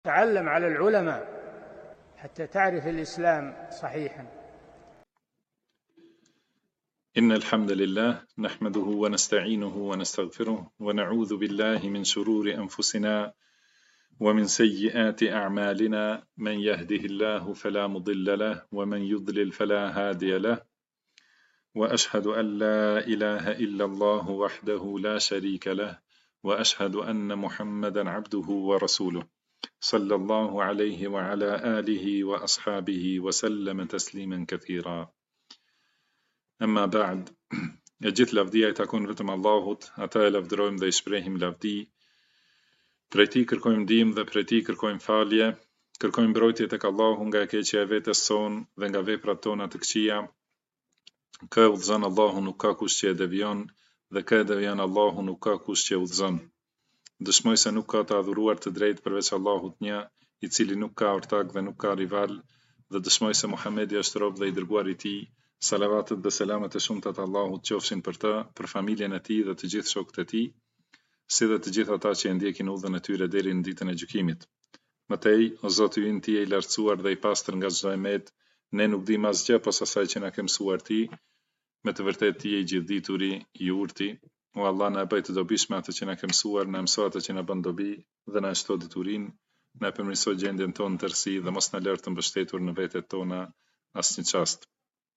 تعلم على العلماء حتى تعرف الإسلام صحيحا. إن الحمد لله نحمده ونستعينه ونستغفره ونعوذ بالله من شرور أنفسنا ومن سيئات أعمالنا، من يهده الله فلا مضل له ومن يضلل فلا هادي له، وأشهد أن لا إله إلا الله وحده لا شريك له، وأشهد أن محمدا عبده ورسوله صلى الله عليه وعلى آله وأصحابه وسلم تسليما كثيرا. أما بعد، gjithë lavdia I takon vetëm Allahut, ata e lavdërojmë dhe I shprehim lavdi. Prej Tij kërkojmë ndihmë dhe prej Tij kërkojmë falje, kërkojmë mbrojtje tek Allahu nga e keqja e vetes son dhe nga veprat tona të këqija. Kë udhëzon Allahu nuk ka kush që e devijon, dhe kë e devijon Allahu nuk ka kush që e udhëzon. Dëshmoj se nuk ka të adhuruar të drejtë përveç Allahut një, I cili nuk ka ortak dhe nuk ka rival, dhe dëshmoj se Muhamedi është rob dhe I dërguar I Tij. Salavatet dhe selamet e shumta të Allahut qofshin për të, për familjen e tij dhe të gjithë shokët e tij, si dhe të gjithë ata që e ndjekin udhën e tyre deri në ditën e gjykimit. Mëtej, o Zoti ynë Ti je I lartësuar dhe I pastër nga çdo emet, ne nuk dim asgjë pas asaj që na ke mësuar Ti, me të vërtetë Ti je I gjithdituri, I urti. O Allah, na e bëj të dobishme atë që na ke mësuar, na mëso atë që na bën dobi dhe na shto diturinë, na përmirëso gjendjen tonë në tërësi dhe mos na lër të mbështetur në vetet tona asnjë çast.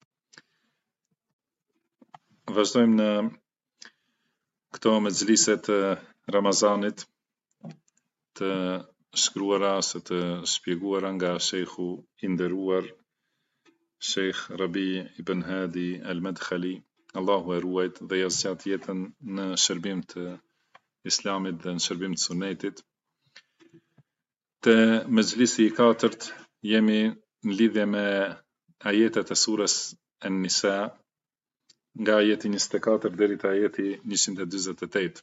Vazhdojmë në këto mexhlise të Ramazanit të shkruara ose të shpjeguara nga shejhu I nderuar Sheikh Rabi ibn Hadi al-Madkhali, Allahu e ruajt dhe ja zgjat jetën në shërbim të Islamit dhe në shërbim të Sunetit. Te mexhlisi I katërt jemi në lidhje me ajetet e surës An-Nisa, nga ajeti 24 deri te ajeti 148.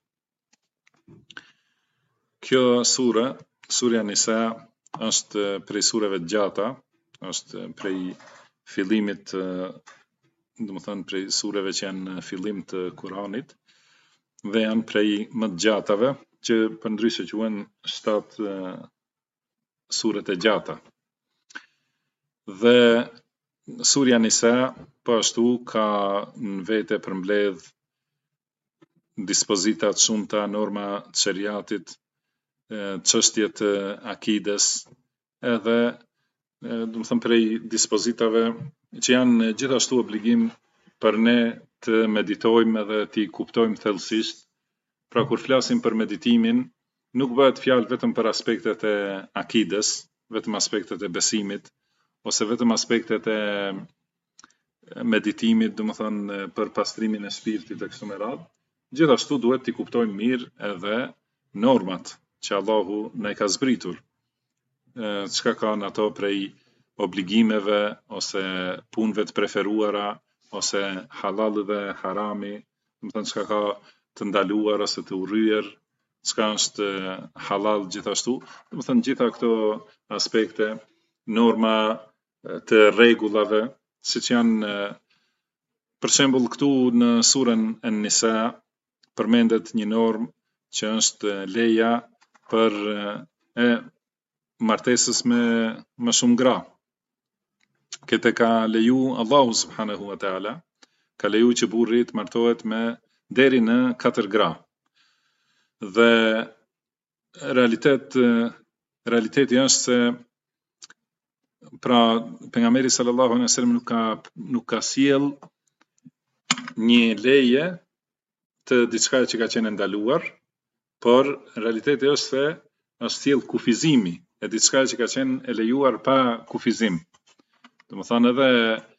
Kjo surja Nisa, është prej sureve të gjata, është prej fillimit, domethënë prej sureve që janë në fillim të Kuranit, dhe janë prej më të gjatave, që përndryshe quhen 7 suret e gjata. Dhe surja Nisa po ashtu ka në vete përmbledh dispozita të shumta, norma të shariatit, çështje të akides, edhe domethënë prej dispozitave që janë gjithashtu obligim për ne të meditojmë edhe t'i kuptojmë thellësisht. Pra kur flasim për meditimin, nuk bëhet fjalë vetëm për aspektet e akides, vetëm aspektet e besimit, ose vetëm aspektet e meditimit, domethënë për pastrimin e shpirtit e kështu me radhë. Gjithashtu duhet t'i kuptojmë mirë edhe normat që Allahu na I ka zbritur. Çka kanë ato prej obligimeve ose punëve të preferuara ose halal dhe harami, domethënë çka ka të ndaluar ose të urryer, çka është halal gjithashtu, domethënë gjitha këto aspekte, norma të rregullave, siç janë për shembull këtu në surën An-Nisa përmendet një normë që është leja për martesës me më shumë gra. Këtë ka leju Allahu subhanahu wa taala, ka leju që burri të martohet me deri në 4 gra. Dhe realiteti është se pra pejgamberi sallallahu alaihi wasallam nuk ka sjell një leje të diçka që ka qenë ndaluar, por realiteti është se është sjell kufizimi e diçka që ka qenë e lejuar pa kufizim. Domethënë edhe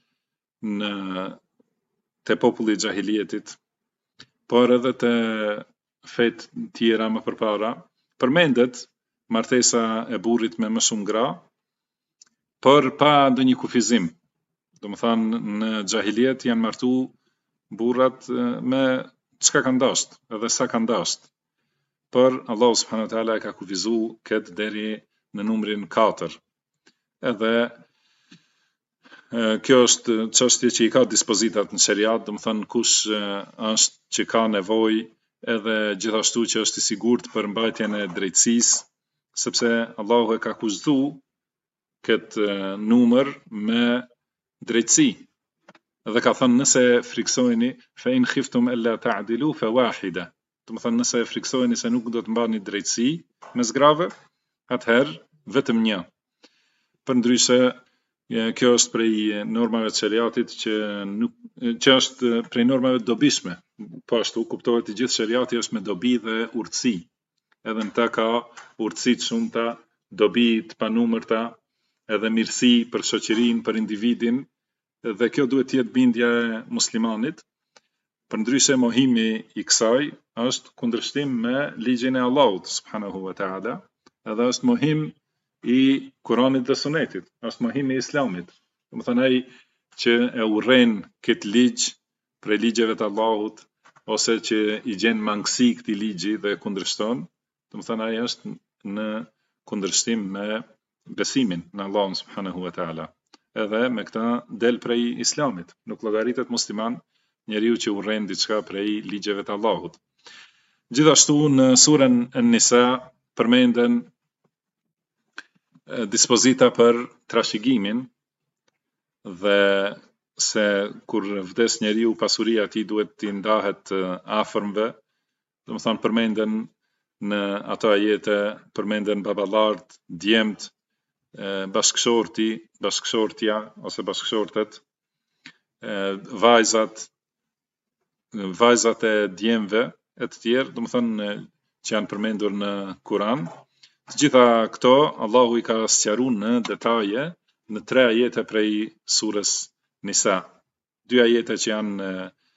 te populli I xahilietit, por edhe te fet tjera më përpara, përmendet martesa e burrit me më shumë gra, por pa ndonjë kufizim. Domethënë në xahiliet janë martu burrat me çka kanë dashur, edhe sa kanë dashur. Por Allahu subhanahu wa taala ka kufizuar këtë deri në numrin 4. Edhe kjo është çështje që I ka dispozitat në shariat, domethënë kush është që ka nevojë, edhe gjithashtu që është I sigurt për mbajtjen e drejtësisë, sepse Allahu e ka kushtu këtë numër me drejtësi. Dhe ka thënë nëse friksojeni fa in khiftum alla ta'dilu fa wahida. Do të thënë nëse friksojeni se nuk do të mbani drejtësi mes grave, atëherë vetëm një. Përndryshe kjo është prej normave të shariatit që është prej normave të dobishme. Po ashtu kuptohet I gjithë shariati është me dobi dhe urtësi. Edhe në ta ka urtësi të shumta, dobi të panumërta, edhe mirësi për shoqërinë, për individin, dhe kjo duhet të jetë bindja e muslimanit. Përndryshe mohimi I kësaj është kundërshtim me ligjin e Allahut subhanahu wa taala, edhe është mohim I Kuranit dhe Sunetit, është mohim I Islamit. Do të thënë ai që e urren këtë ligj prej ligjeve të Allahut ose që I gjen mangësi këtij ligji dhe e kundërshton, do të thënë ai është në kundërshtim me besimin në Allahun subhanahu wa taala. Edhe me këtë del prej Islamit. Nuk llogaritet musliman njeriu që urren diçka prej ligjeve të Allahut. Gjithashtu në surën An-Nisa përmenden dispozita për trashëgimin dhe se kur vdes njeriu pasuria e tij duhet t'i ndahet afërmve. Do të thonë përmenden në ato ajete përmenden babalart, djemt, bashkëshortja ose bashkëshortet, vajzat e djemve e të tjerë, do të thonë që janë përmendur në Kur'an. Të gjitha këto Allahu I ka sqaruar në detaje në 3 ajete prej surës Nisa. 2 ajete që janë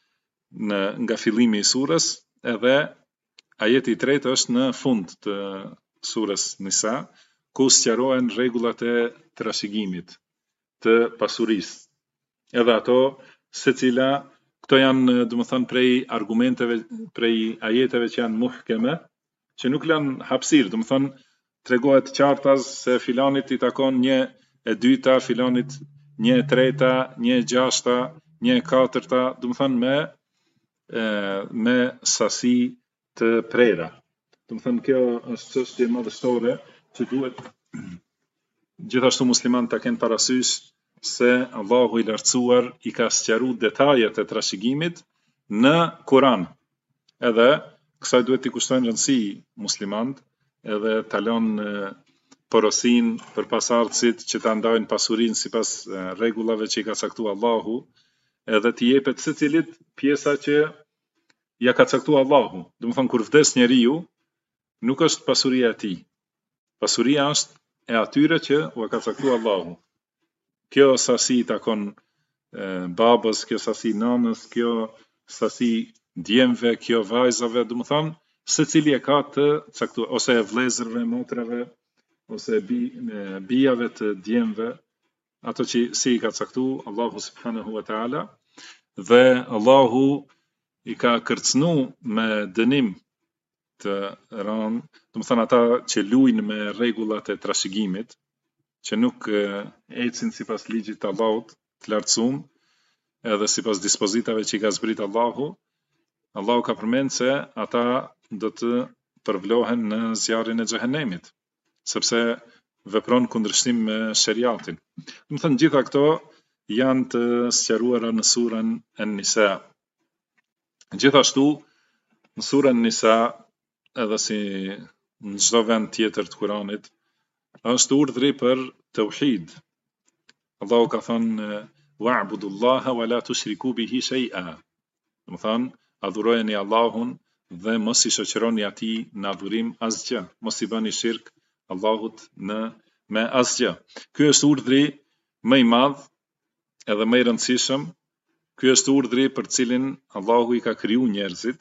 nga fillimi I surës, edhe ajeti I tretë është në fund të surës Nisa, ku sqarohen rregullat e trashëgimit të pasurisë. Edhe ato secila këto janë, domethënë, prej argumenteve, prej ajeteve që janë muhkeme, që nuk lënë hapësirë, domethënë tregohet qartas se filanit I takon 1/2, filanit 1/3, 1/6, 1/4, domethënë me sasi të prera. Domethënë kjo është çështje madhështore që duhet gjithashtu musliman ta kenë parasysh se Allahu I lartësuar I ka sqaruar detajet e trashëgimit në Kur'an. Edhe kësaj duhet I kushtojnë rëndësi muslimant, edhe ta lënë porosin për pasardhësit që ta ndajnë pasurinë sipas rregullave që I ka caktuar Allahu, edhe t'i jepet secilit pjesa që ja ka caktuar Allahu. Domethënë kur vdes njeriu, nuk është pasuria e tij. Pasuria është e atyre që u ka caktuar Allahu. Kjo sasi I takon babës, kjo sasi nanës, kjo sasi djemve, kjo vajzave, domethënë secili e ka të caktuar, ose vëllezërve, motrave, ose bijave të djemve, ato që si I ka caktuar Allahu subhanahu wa taala, dhe Allahu I ka kërcënu me dënim të rënd, domethënë ata që luajnë me rregullat e trashëgimit, që nuk ecin sipas ligjit të Allahut të lartësuar, edhe sipas dispozitave që I ka zbrit Allahu. Allahu ka përmend se ata do të përvlohen në zjarrin e xhehenemit, sepse vepron kundërshtim me shariatin. Domethënë gjitha këto janë të sqaruara në surën An-Nisa. Gjithashtu në surën Nisa, edhe si në çdo vend tjetër të Kuranit, është urdhri për tauhid. Allahu ka thënë wa'budullaha wa la tushriku bihi shay'a. Domethënë adhurojeni Allahun dhe mos I shoqëroni atij në adhurim asgjë, mos I bëni shirk Allahut me asgjë. Ky është urdhri më I madh edhe më I rëndësishëm. Ky është urdhri për cilin Allahu I ka kriju njerëzit,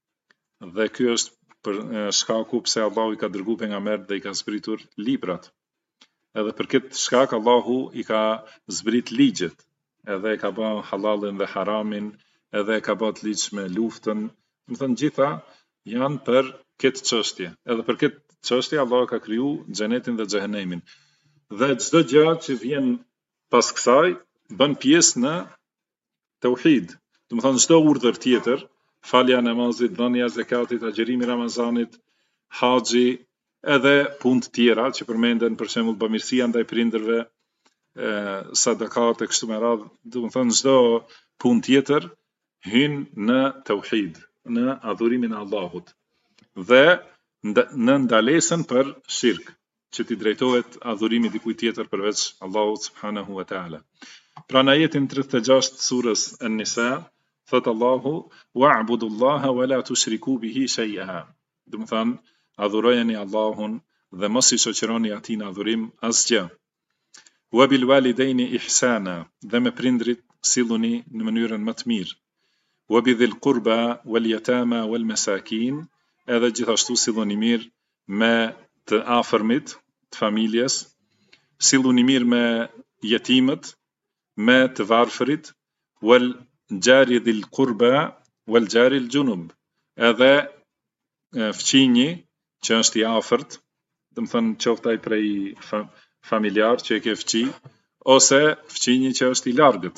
dhe ky është për shkaku pse Allahu I ka dërguar pejgambert dhe I ka zbritur librat. Edhe për këtë shkak Allahu I ka zbrit ligjet, edhe e ka bën halalin dhe haramin, edhe e ka bën ligj me luftën. Domethënë gjitha janë për këtë çështje. Edhe për këtë çështje Allahu ka kriju xhenetin dhe xhehenemin. Dhe çdo gjë që vjen pas kësaj bën pjesë në tauhid. Domethënë çdo urdhër tjetër, falja e namazit, dhënia e zakatit, agjerimi i Ramazanit, haxhi, edhe punë të tjera që përmenden, për shembull bamirësia ndaj prindërve, sadakat e kështu me radhë, do të thonë çdo punë tjetër hyn në tauhid, në adhurimin e Allahut dhe në ndalesën për shirk, që ti drejtohet adhurimi dikujt tjetër përveç Allahut subhanahu wa taala. Pra në ajetin 36 të surës An-Nisa, thot Allahu: "Wa'budullaha wa la tushriku bihi shay'a." Do të thonë, adhurojeni Allahun dhe mos i shoqëroni atij në adhurim asgjë. "Wa bil walidayni ihsana", dhe me prindrit silluni në mënyrën më të mirë. "Wa bidhil qurba wal yatama wal masakin", edhe gjithashtu silluni mirë me të afërmit të familjes, silluni mirë me jetimët, me të varfërit, wal jari dhil qurba wal jari al junub, edhe fqinji që është i afërt, do të thonë qoftë ai prej familjar që e ke fqi, ose fqinji që është i largët.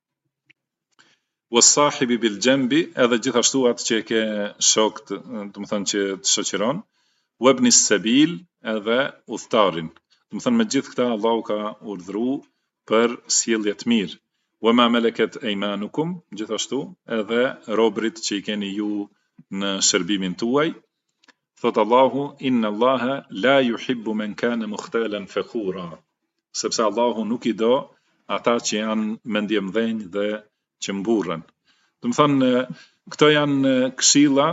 "Was-sahibi bil janbi", edhe gjithashtu atë që e ke shokët, do të thonë që të shoqëron. "Wabni as-sabil", edhe udhtarin. Do të thonë me gjithë këta Allahu ka urdhëruar për sjellje të mirë. "Wama malakat aymanukum", gjithashtu edhe robërit që i keni ju në shërbimin tuaj. Thot Allahu: "Inna Allaha la yuhibbu man kana mukhtalan fakhura", sepse Allahu nuk i do ata që janë mendjemdhenj dhe që mburren. Do të thonë, këto janë këshilla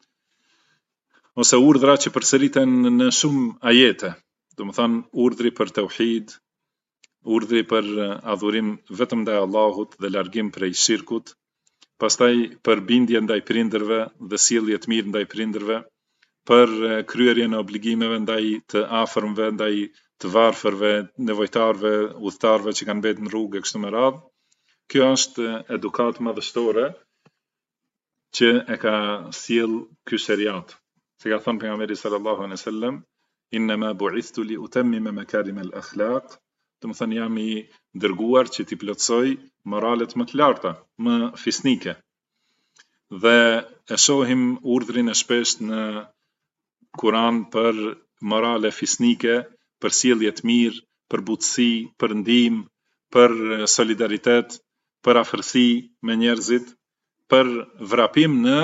ose urdhra që përsëriten në shumë ajete. Do të thonë, urdhri për tauhid, urdhri për adhurim vetëm ndaj Allahut dhe largim prej shirkut, pastaj për bindje ndaj prindërve dhe sjellje të mirë ndaj prindërve, për kryerjen e obligimeve ndaj të afërmve, ndaj të varfërve, nevojtarve, udhëtarve që kanë mbetur në rrugë e kështu me radhë. Kjo është edukat madhështore që e ka sjell ky shariat. Si ka thënë pejgamberi sallallahu alaihi wasallam: "Innama bu'ithtu li utammima makarim al-akhlaq", do të thonë jam i dërguar që t'i plotësoj moralet më të larta, më fisnike. Dhe e shohim urdhrin e shpesh në Kur'an për morale fisnike, për sjellje të mirë, për butësi, për ndihmë, për solidaritet, për afërsi me njerëzit, për vrapim në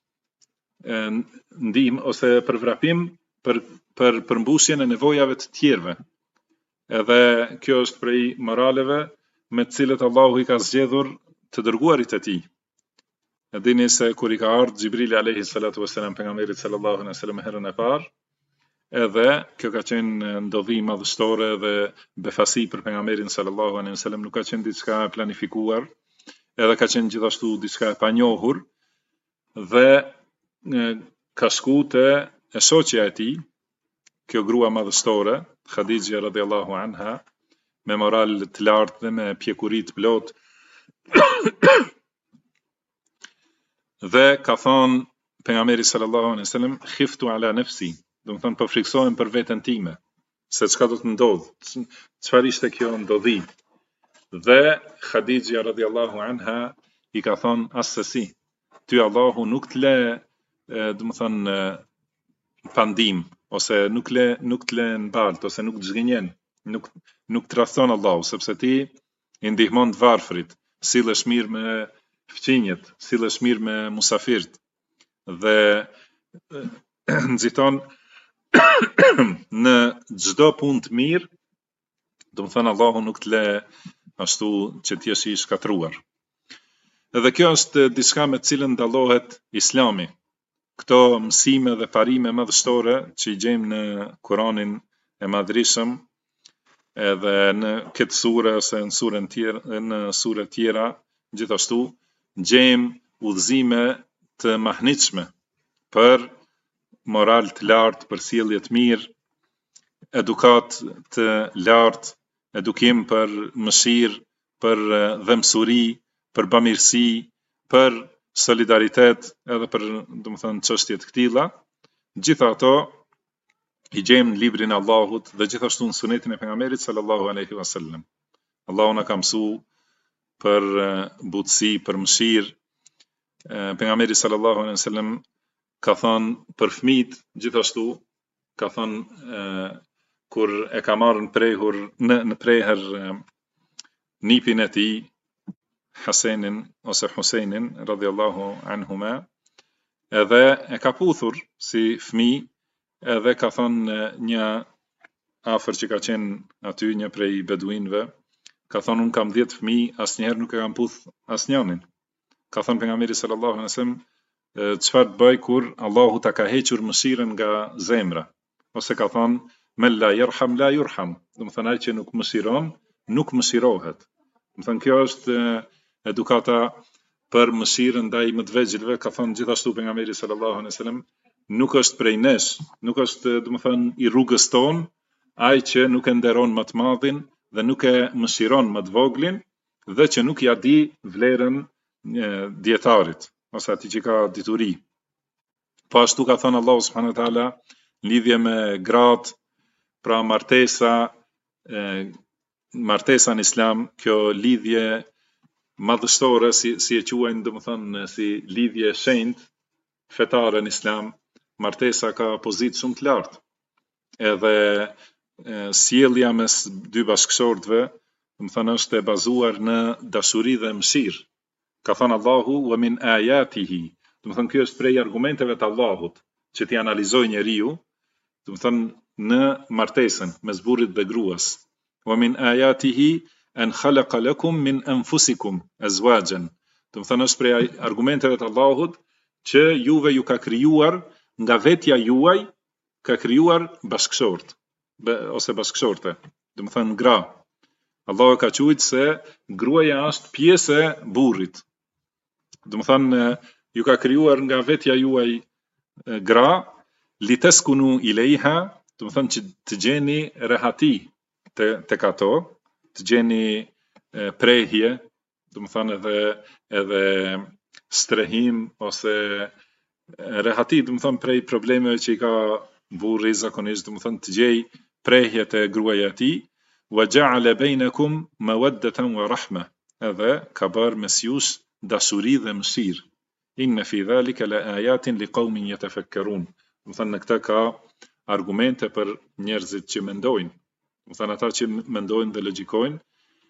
ndihmë ose për vrapim për përmbushjen e nevojave të tjerëve. Edhe kjo është prej moraleve me të cilët Allahu i ka zgjedhur të dërguarit e tij. E dini se kur i ka ardhur Xhibrili alayhi salatu wassalam pejgamberit sallallahu alaihi wasallam herën e parë, edhe kjo ka qenë ndodhi madhështore dhe befasi për pejgamberin sallallahu alaihi wasallam, nuk ka qenë diçka e planifikuar, edhe ka qenë gjithashtu diçka e panjohur, dhe ka shku te e shoqja e tij, kjo grua madhështore, Khadija radhiyallahu anha, me moral të lartë dhe me pjekuri të plot, dhe ka thonë pejgamberi sallallahu alaihi wasallam: "Khiftu ala nafsi", do të thonë po friksohem për veten time, se çka do të ndodh, çfarë ishte kjo ndodhi. Dhe Khadija radhiyallahu anha i ka thonë: "Asesi, ty Allahu nuk të le, do të thonë, pandim, ose nuk të le në balt, ose nuk të zgënjen, nuk të rrethon Allahu, sepse ti i ndihmon të varfrit, sillesh mirë me fqinjet, sillesh mirë me musafirt, dhe nxiton në çdo punë të mirë, do të thonë Allahu nuk të le ashtu që të jesh i shkatruar." Edhe kjo është diçka me të cilën dallohet Islami. Këto mësime dhe parime madhështore që i gjejmë në Kur'anin e madhrishëm, edhe në këtë sure ose në sure tjera, gjithashtu gjejmë udhëzime të mahnitshme për moral të lartë, për sjellje të mirë, edukat të lartë, edukim për mëshirë, për dhemsuri, për bamirësi, për solidaritet, edhe për, do të thënë, çështje të këtilla. Gjitha ato i gjejmë në librin e Allahut dhe gjithashtu në sunetin e pejgamberit sallallahu alaihi wasallam. Allahu na ka mësuar për butësi, për mëshirë. Pejgamberi sallallahu alaihi wasallam ka thënë për fëmijët gjithashtu ka thënë kur e ka marrë në prehër nipin e tij Hasenin ose Husejnin radhiyallahu anhuma, edhe e ka puthur si fëmijë, edhe ka thënë një afër që ka qenë aty, një prej beduinëve, ka thënë unë kam 10 fëmijë, asnjëherë nuk e kam puth asnjënin. Ka thënë pejgamberi sallallahu alaihi wasallam, çfarë të bëj kur Allahu ta ka hequr mëshirën nga zemra, ose ka thënë men la yerham la yurham, do të thënë ai që nuk mëshiron, nuk mëshirohet. Do të thënë kjo është edukata për mëshirën ndaj më të vegjëlve. Ka thënë gjithashtu pejgamberi sallallahu alaihi wasallam, nuk është prej nesh, nuk është, do të thënë, i rrugës tonë ai që nuk e nderon më të madhin dhe nuk e mëshiron më të voglin dhe që nuk ja di vlerën dietarit ose atij që ka dituri. Po ashtu ka thënë Allahu subhanahu wa taala lidhje me gratë, pra martesa në Islam, kjo lidhje madhështore, si e quajnë, domethënë, si lidhje shenjtë fetare në Islam, martesa ka pozitë shumë të lartë. Edhe sjellja mes dy bashkëshortëve, domethënë, është e bazuar në dashuri dhe mëshirë. Ka thënë Allahu wa min ayatihi, domethënë kjo është prej argumenteve të Allahut që t'i analizojë njeriu, domethënë në martesën mes burrit dhe gruas. Wa min ayatihi an khalaqa lakum min anfusikum azwajan. Domethënë është prej argumenteve të Allahut që juve ju ka krijuar nga vetja juaj, ka krijuar bashkëshort ose bashkëshorte, domethënë gra. Allahu ka thujt se gruaja është pjesë e burrit. Domethënë ju ka krijuar nga vetja juaj gra, liteskunu ilaiha, domethënë që të gjeni rehati tek ato, të gjeni prehje, domethënë edhe strehim ose rehati, domethënë prej problemeve që i ka burri zakonisht, domethënë të gjej prehjet e gruaja e tij, wa ja'ala bainakum mawaddatan wa rahma, edhe ka bërë mes jush dashuri dhe mëshirë. Inna fi dhalika la ayatin liqaumin yatafakkarun. Domethënë në këtë ka argumente për njerëzit që mendojnë, domethënë ata që mendojnë dhe logjikojnë.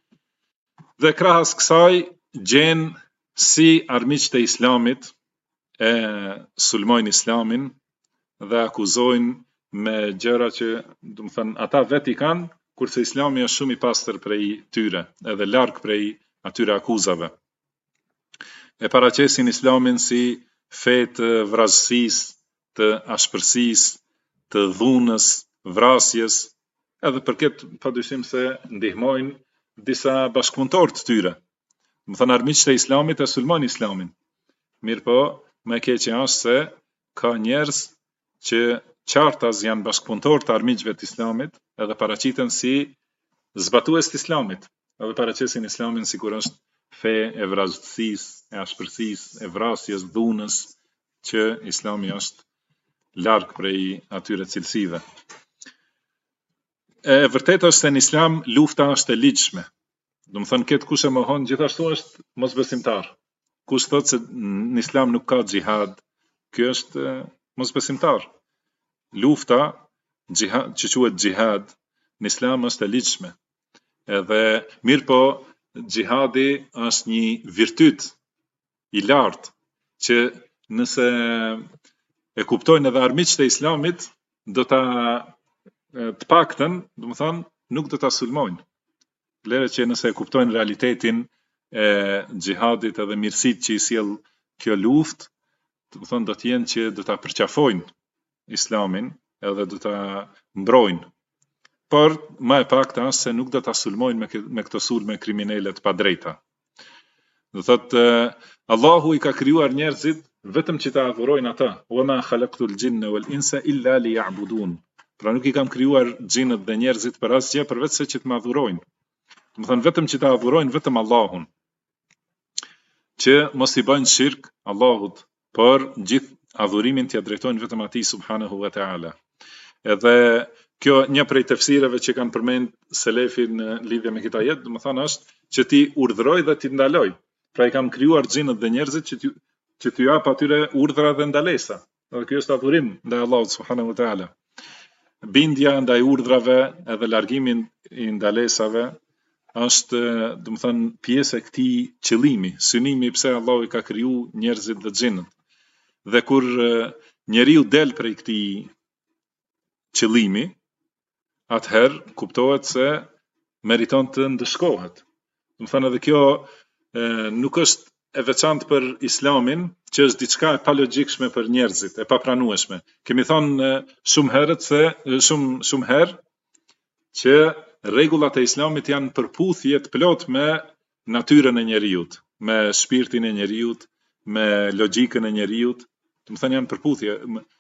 Dhe krahas kësaj gjen si armiqtë e Islamit e sulmojnë Islamin dhe akuzojnë me gjëra që, domethënë, ata vetë i kanë, kurse Islami është shumë i pastër prej tyre, edhe larg prej atyre akuzave. E paraqesin Islamin si fe të vrasësisë, të ashpërsisë, të dhunës, vrasjes, edhe për këtë padyshim se ndihmojnë disa bashkëpunëtor të tyre. Domethënë armiqtë e Islamit e sulmojnë Islamin. Mirëpo, më e keqja është se ka njerëz që qartas janë bashkëpunëtor të armiqve të Islamit, edhe paraqiten si zbatues të Islamit, edhe paraqesin Islamin sikur është fe e vrasësisë, e ashpërsisë, e vrasjes, dhunës, që Islami është larg prej atyre cilësive. E vërtetë është se në Islam lufta është e ligjshme. Domethënë këtë kush e mohon gjithashtu është mosbesimtar. Kush thotë se në Islam nuk ka xhihad, ky është mosbesimtar. Lufta, xhihad, që quhet xhihad, në Islam është e ligjshme. Edhe mirëpo xhihadi është një virtyt i lartë që nëse e kuptojnë edhe armiqtë e Islamit, do ta të paktën, domethënë, nuk do ta sulmojnë. Vlerë që nëse e kuptojnë realitetin e xhihadit edhe mirësitë që i sjell kjo luftë, domethënë do të jenë që do ta përqafojnë Islamin edhe do ta mbrojnë. Por më e pakta është se nuk do ta sulmojnë me këto sulme kriminale të padrejta. Do thotë Allahu i ka krijuar njerëzit vetëm që ta adhurojnë ata. Wa ma khalaqtul jinna wal insa illa liya'budun. Pra nuk i kam krijuar xhinët dhe njerëzit për asgjë përveç se që të më adhurojnë. Domethënë vetëm që ta adhurojnë vetëm Allahun. Që mos i bëjnë shirk Allahut, por gjithë adhurimin t'ia drejtojnë vetëm atij subhanahu wa ta'ala. Edhe kjo një prej tefsireve që kanë përmend selefi në lidhje me këtë ajet, domethënë është që ti urdhëroj dhe ti ndaloj. Pra i kam krijuar xhinët dhe njerëzit që t'ju jap atyre urdhra dhe ndalesa. Dhe ky është adhurim ndaj Allahut subhanahu wa ta'ala. bindja ndaj urdhrave edhe largimin i ndalesave është, do të thënë, pjesë e këtij qëllimi, synimi pse Allahu i ka kriju njerëzit dhe xhinët. Dhe kur njeriu del prej këtij qëllimi, atëherë kuptohet se meriton të ndëshkohet. Do të thënë edhe kjo nuk është e veçantë për Islamin, që është diçka e palogjikshme për njerëzit, e papranueshme. Kemi thënë shumë herët se shumë herë që rregullat e Islamit janë përputhje të plot me natyrën e njerëzit, me shpirtin e njerëzit, me logjikën e njerëzit. Do të thënë janë përputhje.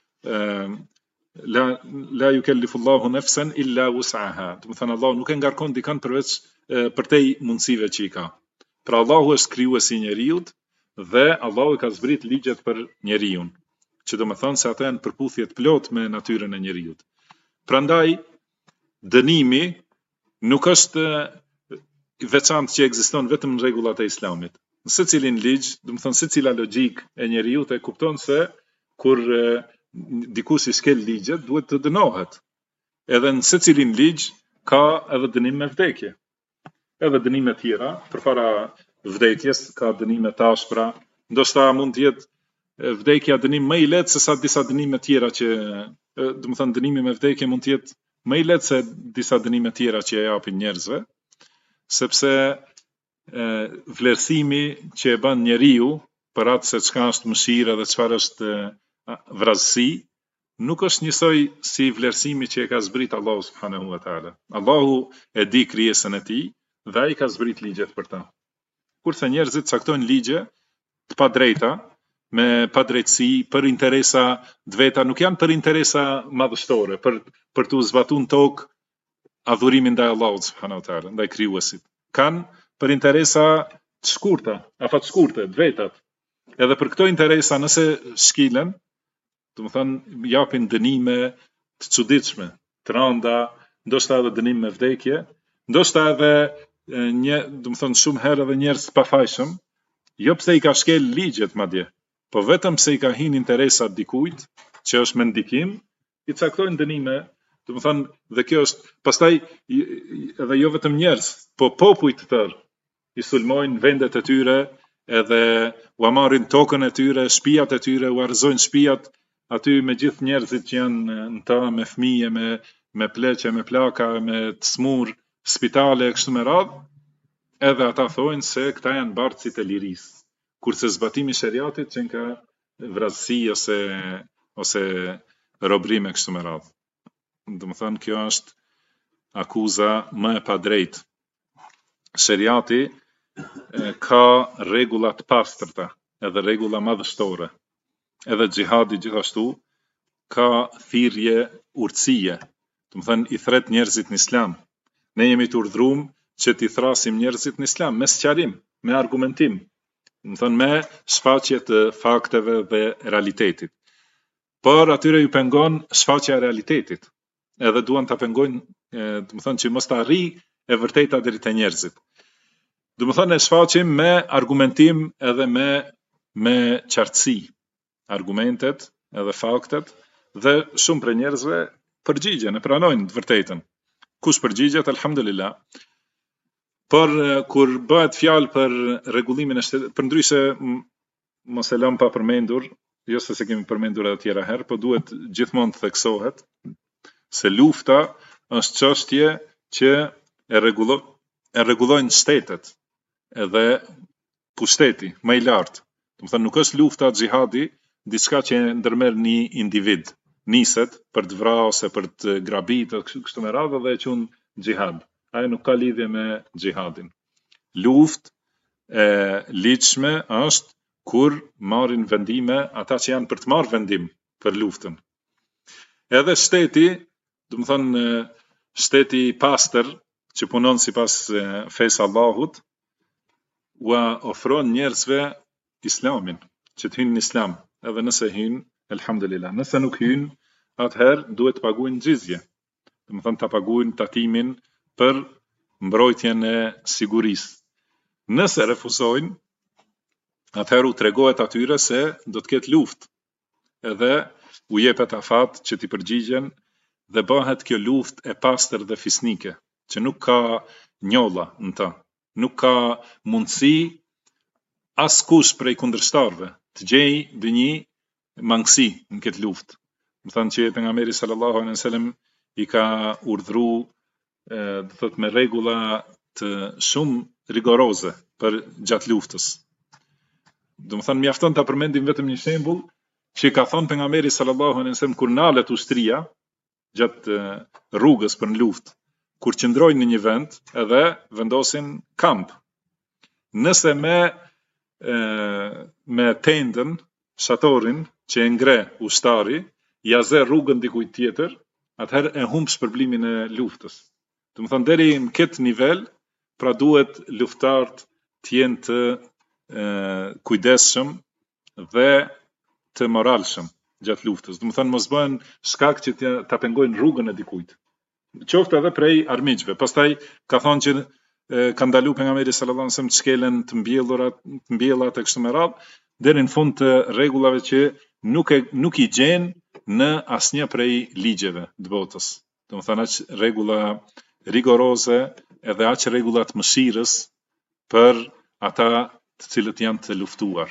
La yukellifullahu nafsan illa wus'aha. Do të thënë Allahu nuk e ngarkon dikën përveç përtej mundësive që i ka. Pra Allahu është krijuesi i njerëzit dhe Allahu ka zbrit ligjet për njeriu, që do të thonë se ato janë përputhje të plot me natyrën e njerëzit. Prandaj dënimi nuk është veçantë që ekziston vetëm në rregullat e Islamit. Në secilin ligj, do të thonë secila logjik e njerëzit e kupton se kur dikush i skel ligjet duhet të dënohet. Edhe në secilin ligj ka edhe dënim me vdekje. Edhe dënime tjera, përpara vdekjes ka dënime të ashpra, ndoshta mund të jetë vdekja dënim më i lehtë se sa disa dënime tjera që, do të thënë dënimi me vdekje mund të jetë më i lehtë se disa dënime tjera që e japin njerëzve, sepse vlerësimi që e bën njeriu për atë se çka është mëshira dhe çfarë është vrasësi, nuk është njësoj si vlerësimi që e ka zbrit Allahu subhanahu wa taala. Allahu e di krijesën e tij dhe ai ka zbrit ligjet për ta. Kurse njerëzit caktojnë ligje të padrejta, me padrejtësi, për interesa të veta, nuk janë për interesa madhështore, për të zbatuar në tokë adhurimin ndaj Allahut subhanahu wa taala, ndaj krijuesit. Kanë për interesa të shkurta, afatshkurte, të vetat. Edhe për këto interesa nëse shkilen, do të thënë japin dënime të çuditshme, të rënda, ndoshta edhe dënim me vdekje, ndoshta edhe do të thënë shumë herë edhe njerëz të pafajshëm, jo pse i ka shkel ligjet madje, po vetëm pse i ka hin interesat dikujt, që është me ndikim, i caktojnë dënime, do të thënë, dhe kjo është, pastaj edhe jo vetëm njerëz, po popull të tërë i sulmojnë vendet e tyre, edhe u marrin tokën e tyre, shtëpiat e tyre, u arrëzojnë shtëpiat aty me gjithë njerëzit që janë në ta, me fëmijë, me pleqe, me plaka, me të smur, spitale, kështu me radhë, edhe ata thojnë se këta janë bartësit e lirisë, kurse zbatimi i shariatit që ka vrasësi ose robëri me kështu me radhë. Do të thënë kjo është akuza më e padrejtë. Shariati ka rregulla të pastërta, edhe rregulla madhështore. Edhe xhihadi gjithashtu ka thirrje urtësie. Do të thënë i thret njerëzit në Islam. Ne jemi të urdhëruar që t'i thrasim njerëzit në Islam me sqarim, me argumentim, do të thënë me shfaqje të fakteve dhe realitetit. Por atyre ju pengon shfaqja e realitetit. Edhe duan ta pengojnë, do të thënë që mos ta arrijë e vërteta deri te njerëzit. Do të thënë e shfaqim me argumentim edhe me qartësi, argumentet edhe faktet, dhe shumë për njerëzve përgjigjen, e pranojnë të vërtetën. Kush përgjigjet, alhamdulillah. Por kur bëhet fjalë për rregullimin e shtetit, përndryshe mos e lëm pa përmendur, jo se kemi përmendur edhe tjera herë, po duhet gjithmonë të theksohet se lufta është çështje që e rregullojnë shtetet edhe pushteti më i lartë. Do të thënë nuk është lufta xhihadi diçka që ndërmerr një individ, niset për të vrarë ose për të grabitur kështu me radhë dhe e quhen xhihad. Ajo nuk ka lidhje me xhihadin. Luftë e ligjshme është kur marrin vendime ata që janë për të marrë vendim për luftën. Edhe shteti, do të thënë shteti i pastër që punon sipas fesë Allahut, ua ofron njerëzve Islamin, që të hynë në Islam, edhe nëse hynë, elhamdulillah. Nëse nuk hynë, atëherë duhet të paguajnë xhizje. Do të thënë ta paguajnë tatimin për mbrojtjen e sigurisë. Nëse refuzojnë, atëherë u tregohet atyre se do të ketë luftë, edhe u jepet afat që t'i përgjigjen dhe bëhet kjo luftë e pastër dhe fisnike, që nuk ka njolla në ta, nuk ka mundësi askush prej kundërshtarëve të gjej dënjë mangësi në këtë luftë. Më thënë që pejgamberi sallallahu alaihi wasallam i ka urdhëruar do thot me rregulla të shumë rigoroze për gjatë luftës. Do të thënë mjafton ta përmendim vetëm një shembull që ka thënë pejgamberi sallallahu alaihi wasallam kur nalet ushtria gjatë rrugës për në luftë, kur qëndrojnë në një vend edhe vendosin kamp. Nëse me tendën, shatorin që e ngre ushtari, ja zë rrugën dikujt tjetër, atëherë e humb shpërblimin e luftës. Do të thënë deri në këtë nivel, pra duhet luftarët të jenë të kujdesshëm dhe të moralshëm gjatë luftës. Do të thënë mos bëhen shkak që ta pengojnë rrugën e dikujt. Qoftë edhe prej armiqve. Pastaj ka thonë që ka ndalu pejgamberi sallallahu alajhi wasallam të shkelen të mbjellat e kështu me radhë, deri në fund të rregullave që nuk i gjen në asnjë prej ligjeve të botës. Do të thënë aq rregulla rigoroze edhe aq rregulla të mëshirës për ata të cilët janë të luftuar.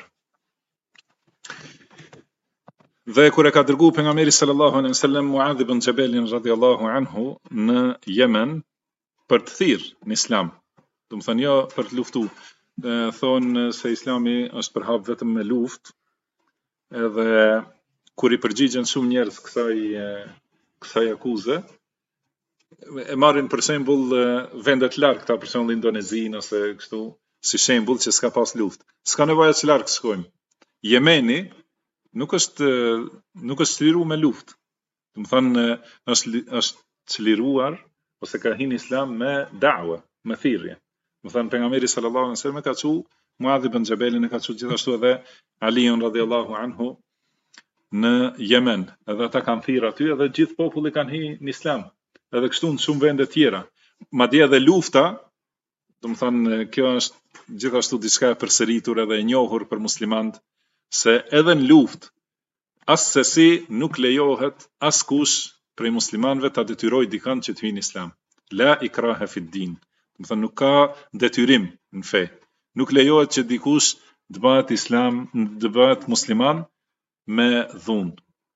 Dhe kur e ka dërguar pejgamberi sallallahu alaihi wasallam Muadh ibn Jabal radhiyallahu anhu në Yemen për të thirrë në Islam. Do të thënë jo për të luftuar. Thonë se Islami është përhap vetëm me luftë, edhe kur i përgjigjen shumë njerëz kësaj akuze, e marrin për shembull vende të largëta, për shembull Indonezinë ose kështu, si shembull që s'ka pas luftë. S'ka nevojë të larg shkojmë. Jemeni nuk është çliruar me luftë. Do të thënë është çliruar ose ka hyrë Islam me da'wa, me thirrje. Do thënë pejgamberi sallallahu alaihi wasallam ka thënë Muadh ibn Jabalin e ka thënë gjithashtu edhe Aliun radhiyallahu anhu në Yemen, edhe ata kanë thirrë aty edhe gjithë populli kanë hyrë në Islam. Edhe kështu në shumë vende tjera. Madje edhe lufta, do të thënë kjo është gjithashtu diçka e përsëritur edhe e njohur për muslimanët, se edhe në luftë as sesi nuk lejohet askush prej muslimanëve ta detyrojë dikant që të hyjë në Islam. La ikraha fi din. Do të thënë nuk ka detyrim në fe. Nuk lejohet që dikush të bëhet musliman me dhunë.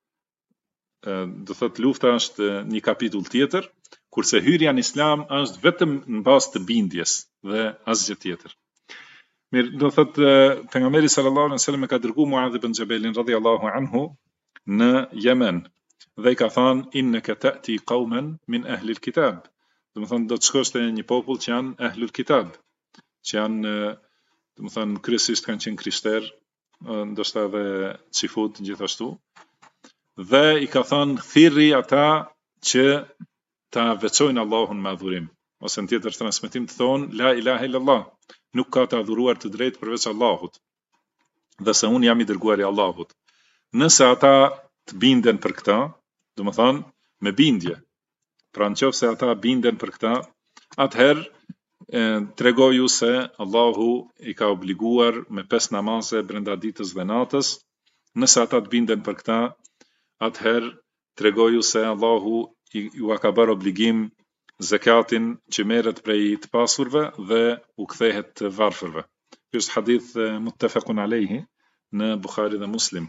Do thot lufta është një kapitull tjetër, kurse hyrja në Islam është vetëm në bazë të bindjes dhe asgjë tjetër. Mirë, do thot pejgamberi sallallahu alaihi wasallam e ka dërguar Muadh ibn Jabalin radhiyallahu anhu në Yemen dhe i ka thënë innaka ta'ti qauman min ahli al-kitab. Do të thonë do të shkosh te një popull që janë ahlul kitab, që janë do të thonë kryesisht kanë qenë krishterë, ndoshta edhe xifut gjithashtu. Dhe i ka thënë thirrri ata që ta veçojnë Allahun me adhurim, ose në tjetër transmetim të thonë la ilaha illallah, nuk ka të adhuruar të drejtë përveç Allahut, dhe se unë jam i dërguari i Allahut. Nëse ata të binden për këta, do të thonë me bindje, pra nëse ata binden për këta, atëherë tregoju se Allahu i ka obliguar me 5 namaze brenda ditës dhe natës. Nëse ata të binden për këta, atëherë tregoju se Allahu ju ka bërë obligim zakatin që merret prej të pasurve dhe u kthehet të varfërve. Ky është hadith muttafaqun alayhi në Buhari dhe Muslim.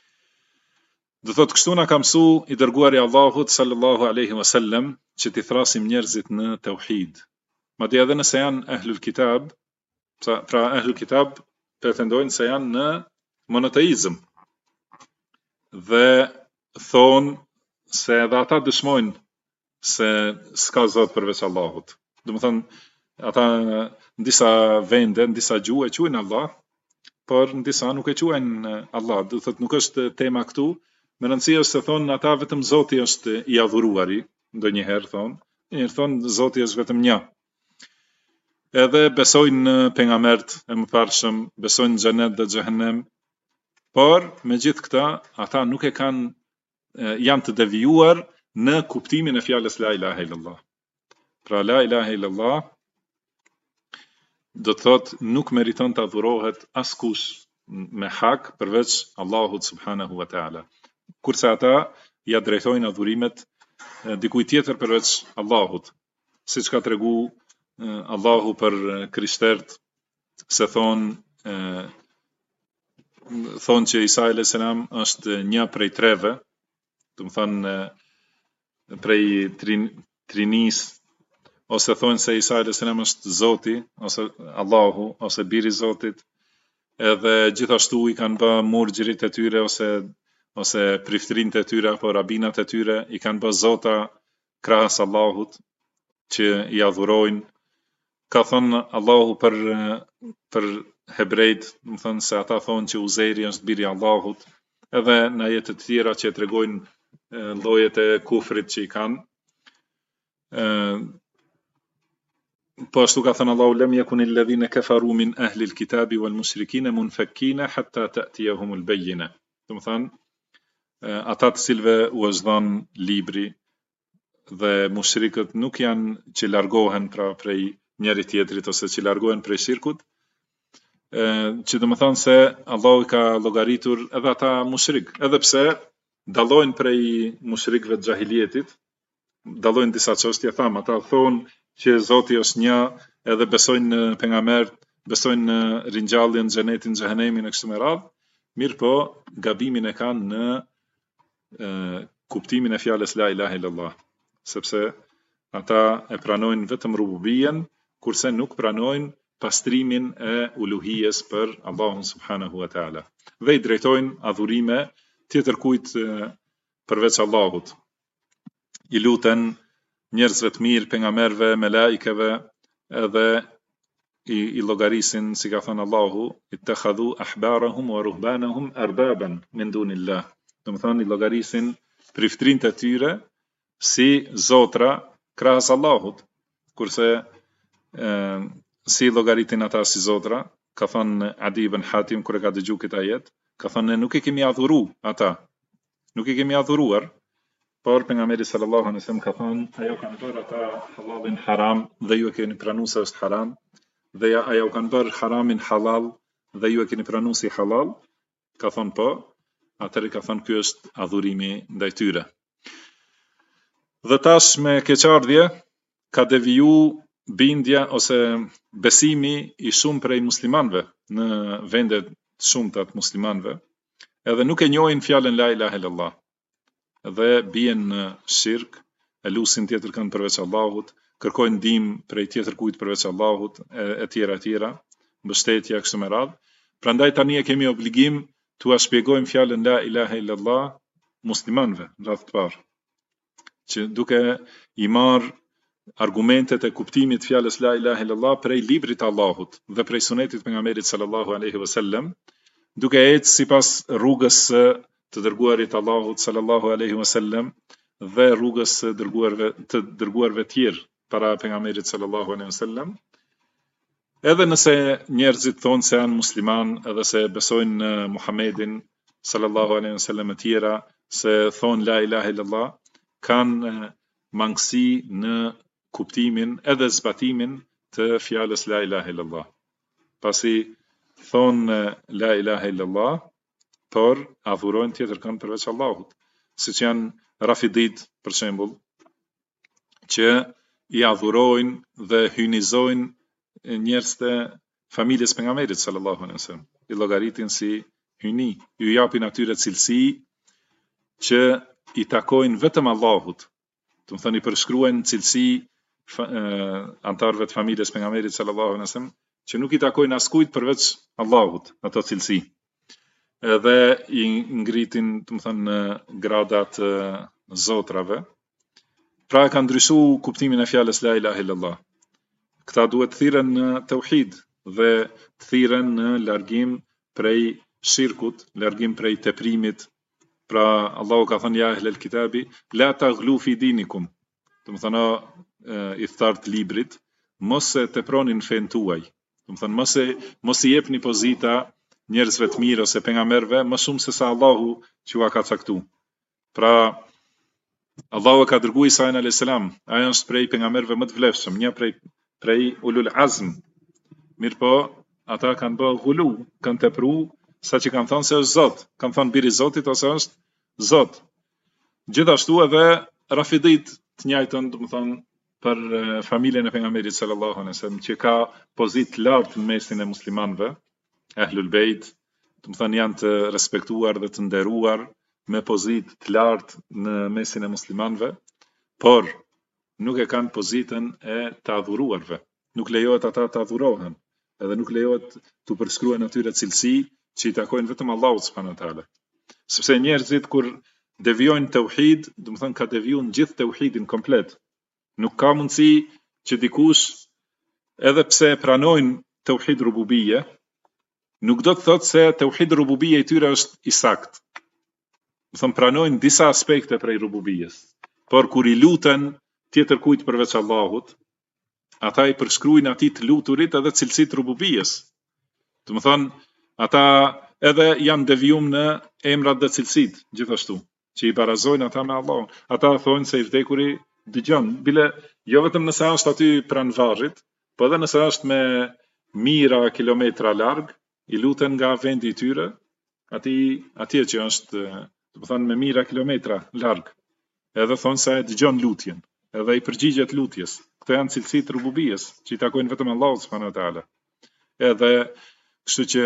Do thotë kështu na ka mësuar i dërguari i Allahut sallallahu alaihi wasallam që t'i thrasim njerëzit në tauhid. Madje edhe nëse janë ahlul kitab, pra ahlul kitab pretendojnë se janë në monoteizëm. Dhe thonë se edhe ata dëshmojnë se s'ka zot përveç Allahut. Do të thonë ata në disa vende, në disa gjuhë e quajnë Allah, por në disa nuk e quajnë Allah. Do thotë nuk është tema këtu, me rëndësi është se thonë ata vetëm Zoti është i adhuruari, ndonjëherë thonë Zoti është vetëm një. Edhe besojnë në pejgambert e mëparshëm, besojnë në xhenet dhe xhehenem, por me gjithë këta ata nuk e kanë, janë të devijuar në kuptimin e fjalës la ilaha illallah. Pra la ilaha illallah do të thotë nuk meriton të adhurohet askush me hak përveç Allahut subhanahu wa taala. Kurse ata ja drejtojnë adhurimet dikujt tjetër përveç Allahut, siç ka tregu Allahu për krishterët, se thonë që Isa a.s. është një prej treve, do të thonë prej trinis, ose thonë se Isa a.s. është Zoti, ose Allahu, ose biri i Zotit, edhe gjithashtu i kanë bë murxhirit e tyre ose priftërinët e tyre apo rabinat e tyre i kanë bë zota krahas Allahut që i adhurojnë. Ka thënë Allahu për hebrejt, do të thonë se ata thonë që Uzeri është biri i Allahut, edhe në ajete të tjera që tregojnë llojet e kufrit që i kanë. Po ashtu ka thënë Allahu lem yakun alladhina kafaru min ahli alkitabi wal mushrikina munfakina hatta ta'tiyahum albayyina. Do të thonë ata të cilëve u është dhënë libri dhe mushrikët nuk janë që largohen pra prej njëri tjetrit ose që largohen prej shirkut, që do të thonë se Allahu ka llogaritur edhe ata mushrik, edhe pse dallojnë prej mushrikëve të xahilietit, dallojnë disa çështje, ata thonë që Zoti është një, edhe besojnë në pejgambert, besojnë në ringjalljen, xhenetin, xhehenemin e kështu me radhë, mirë po gabimin e kanë në kuptimin e fjalës la ilaha illallah, sepse ata e pranojnë vetëm rububien, kurse nuk pranojnë pastrimin e uluhijes për Allahun subhanahu wa taala. Dhe i drejtojnë adhurime tjetër kujt përveç Allahut. I luten njerëzve të mirë, pejgamberëve, melaikeve, edhe i llogarisin, si ka thënë Allahu, ittakhadhu ahbarahum wa ruhbanahum arbaban min dunillah. Do të thonë i llogarisin priftërinët e tyre si zotra krahas Allahut, kurse si llogaritin ata si zotra, ka thënë Adi ibn Hatim kur e ka dëgjuar këtë ajet, ka thënë ne nuk i kemi adhuru ata, nuk i kemi adhuruar, por pejgamberi sallallahu alaihi wasallam ka thënë ajo kanë bërë ata halalin haram dhe ju e keni pranuar se është haram, dhe ajo kanë bërë haramin halal dhe ju e keni pranuar si halal, ka thënë po, atëri ka thënë ky është adhurimi ndaj tyre. Dhe tash me keqardhje ka deviju bindja ose besimi i shumë prej muslimanëve në vendet shumëta të muslimanëve, edhe nuk e njohin fjalën la ilaha illallah, dhe bien në shirk, e lusin tjetër kënd përveç Allahut, kërkojnë ndihmë prej tjetër kujt përveç Allahut, e tjera, mbështetja kështu me radhë. Prandaj tani e kemi obligim t'ua shpjegojmë fjalën la ilaha illallah muslimanëve në radhë të parë, që duke i marrë argumentet e kuptimit fjalës la ilaha illallah prej librit Allahut dhe prej sunetit pejgamberit sallallahu alaihi wasallam, duke ecë sipas rrugës të dërguarit Allahut sallallahu alaihi wasallam dhe rrugës të dërguarve tjerë para pejgamberit sallallahu alaihi wasallam. Edhe nëse njerëzit thonë se janë musliman, edhe se besojnë në Muhammedin sallallahu alaihi wasallam e tjera, se thonë la ilaha illallah, kanë mangësi në kuptimin edhe zbatimin të fjalës la ilaha illallah. Pasi thonë la ilaha illallah, por adhurojnë tjetër kënd përveç Allahut, siç janë rafidit për shembull, që i adhurojnë dhe hynizojnë njerëz të familjes pejgamberit sallallahu alaihi wasallam, i llogaritin si hyni, ju japin atyre cilësi që i takojnë vetëm Allahut. Do të thonë i përshkruajnë cilësi antarëve të familjes pejgamberit sallallahu alaihi wasallam që nuk i takojnë askujt përveç Allahut ato cilësi. Edhe i ngritin, do të thonë, në gradat zotrave. Pra ka ndryshuar kuptimin e fjalës la ilaha illallah. Këta duhet të thirren në tauhid dhe të thirren në largim prej shirkut, largim prej teprimit. Pra Allahu ka thënë ja ehlel kitabi la taghlu fi dinikum. Do të thonë i thart librit, mos e tepronin fen tuaj. Do të thonë mos i jepni pozita njerëzve të mirë ose pejgamberëve më shumë se sa Allahu që ua ka caktuar. Pra Allahu ka dërguar Isa alayhis salam, ai është prej pejgamberëve më të vlefshëm, një prej ulul azm. Mirpo ata kanë bërë gulu, kanë tepruar, saqë kanë thënë se është Zot, kanë thënë biri i Zotit ose është Zot. Gjithashtu edhe Rafidit të njëjtën, do të thonë, për familjen e pejgamberit sallallahu alaihi wasallam, që ka pozitë lartë në mesin e muslimanëve, Ahlul Bejt, do të thonë janë të respektuar dhe të nderuar me pozitë të lartë në mesin e muslimanëve, por nuk e kanë pozitën e të adhuruarve. Nuk lejohet ata të adhurohen, edhe nuk lejohet të përshkruhen atyre cilësi që i takojnë vetëm Allahut subhanahu wa taala. Sepse njerëzit kur devijojnë tauhid, do të thonë ka devijuar gjithë tauhidin komplet. Nuk ka mundësi që dikush, edhe pse pranojnë tauhid rububie, nuk do të thotë se tauhid rububie i tyre është i saktë. Do thonë pranojnë disa aspekte prej rububies, por kur i luten tjetër kujt përveç Allahut, ata i përshkruajnë atij të luturit edhe cilësitë rububies. Do të thonë ata edhe janë devijum në emrat dhe cilësitë, gjithashtu, që i barazojnë ata me Allahun. Ata thonë se i vdekuri dëgjon, bile jo vetëm nëse është aty pranë varrit, po edhe nëse është me mijëra kilometra larg, i luten nga vendi i tyre, atje që është, do të thonë me mijëra kilometra larg. Edhe thonë se dëgjon lutjen, edhe i përgjigjet lutjes. Këto janë cilësitë rububies, që i takojnë vetëm Allahut subhanahu wa taala. Edhe kështu që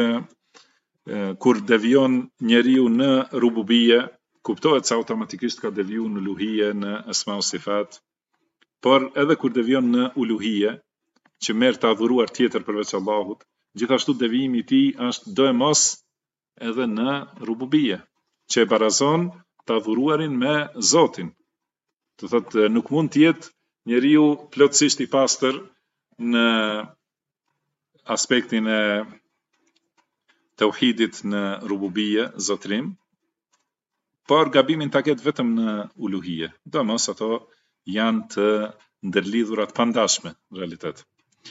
kur devijon njeriu në rububie, kuptohet se automatikisht ka devijuar në uluhie, në asma o sifat, por edhe kur devijon në uluhie, që merr të adhuruar tjetër përveç Allahut, gjithashtu devijimi i tij është do e mos edhe në rububie, që e barazon të adhuruarin me Zotin. Do thotë nuk mund të jetë njeriu plotësisht i pastër në aspektin e tauhidit në rububie, zotrim, por gabimin ta ketë vetëm në uluhie. Do mos ato janë të ndërlidhura të pandashme në realitet.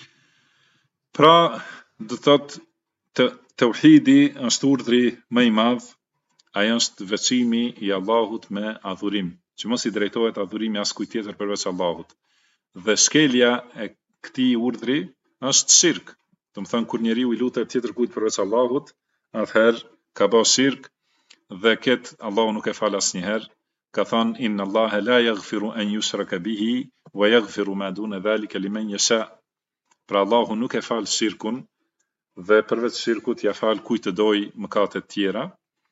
Pra, do thotë tauhidi është urdhri më i madh, ai është veçimi i Allahut me adhurim, që mos i drejtohet adhurimi askujt tjetër përveç Allahut. Dhe shkelja e këtij urdhri është shirk. Do të thonë kur njeriu i lutet tjetër kujt përveç Allahut, atëherë ka bërë shirk dhe ket Allahu nuk e fal asnjëherë. Ka thënë inna Allaha la yaghfiru an yushraka bihi wa yaghfiru ma duna dhalika liman yasha. Pra Allahu nuk e fal shirkun dhe përveç shirkut ja fal kujt të doj mëkatet tjera.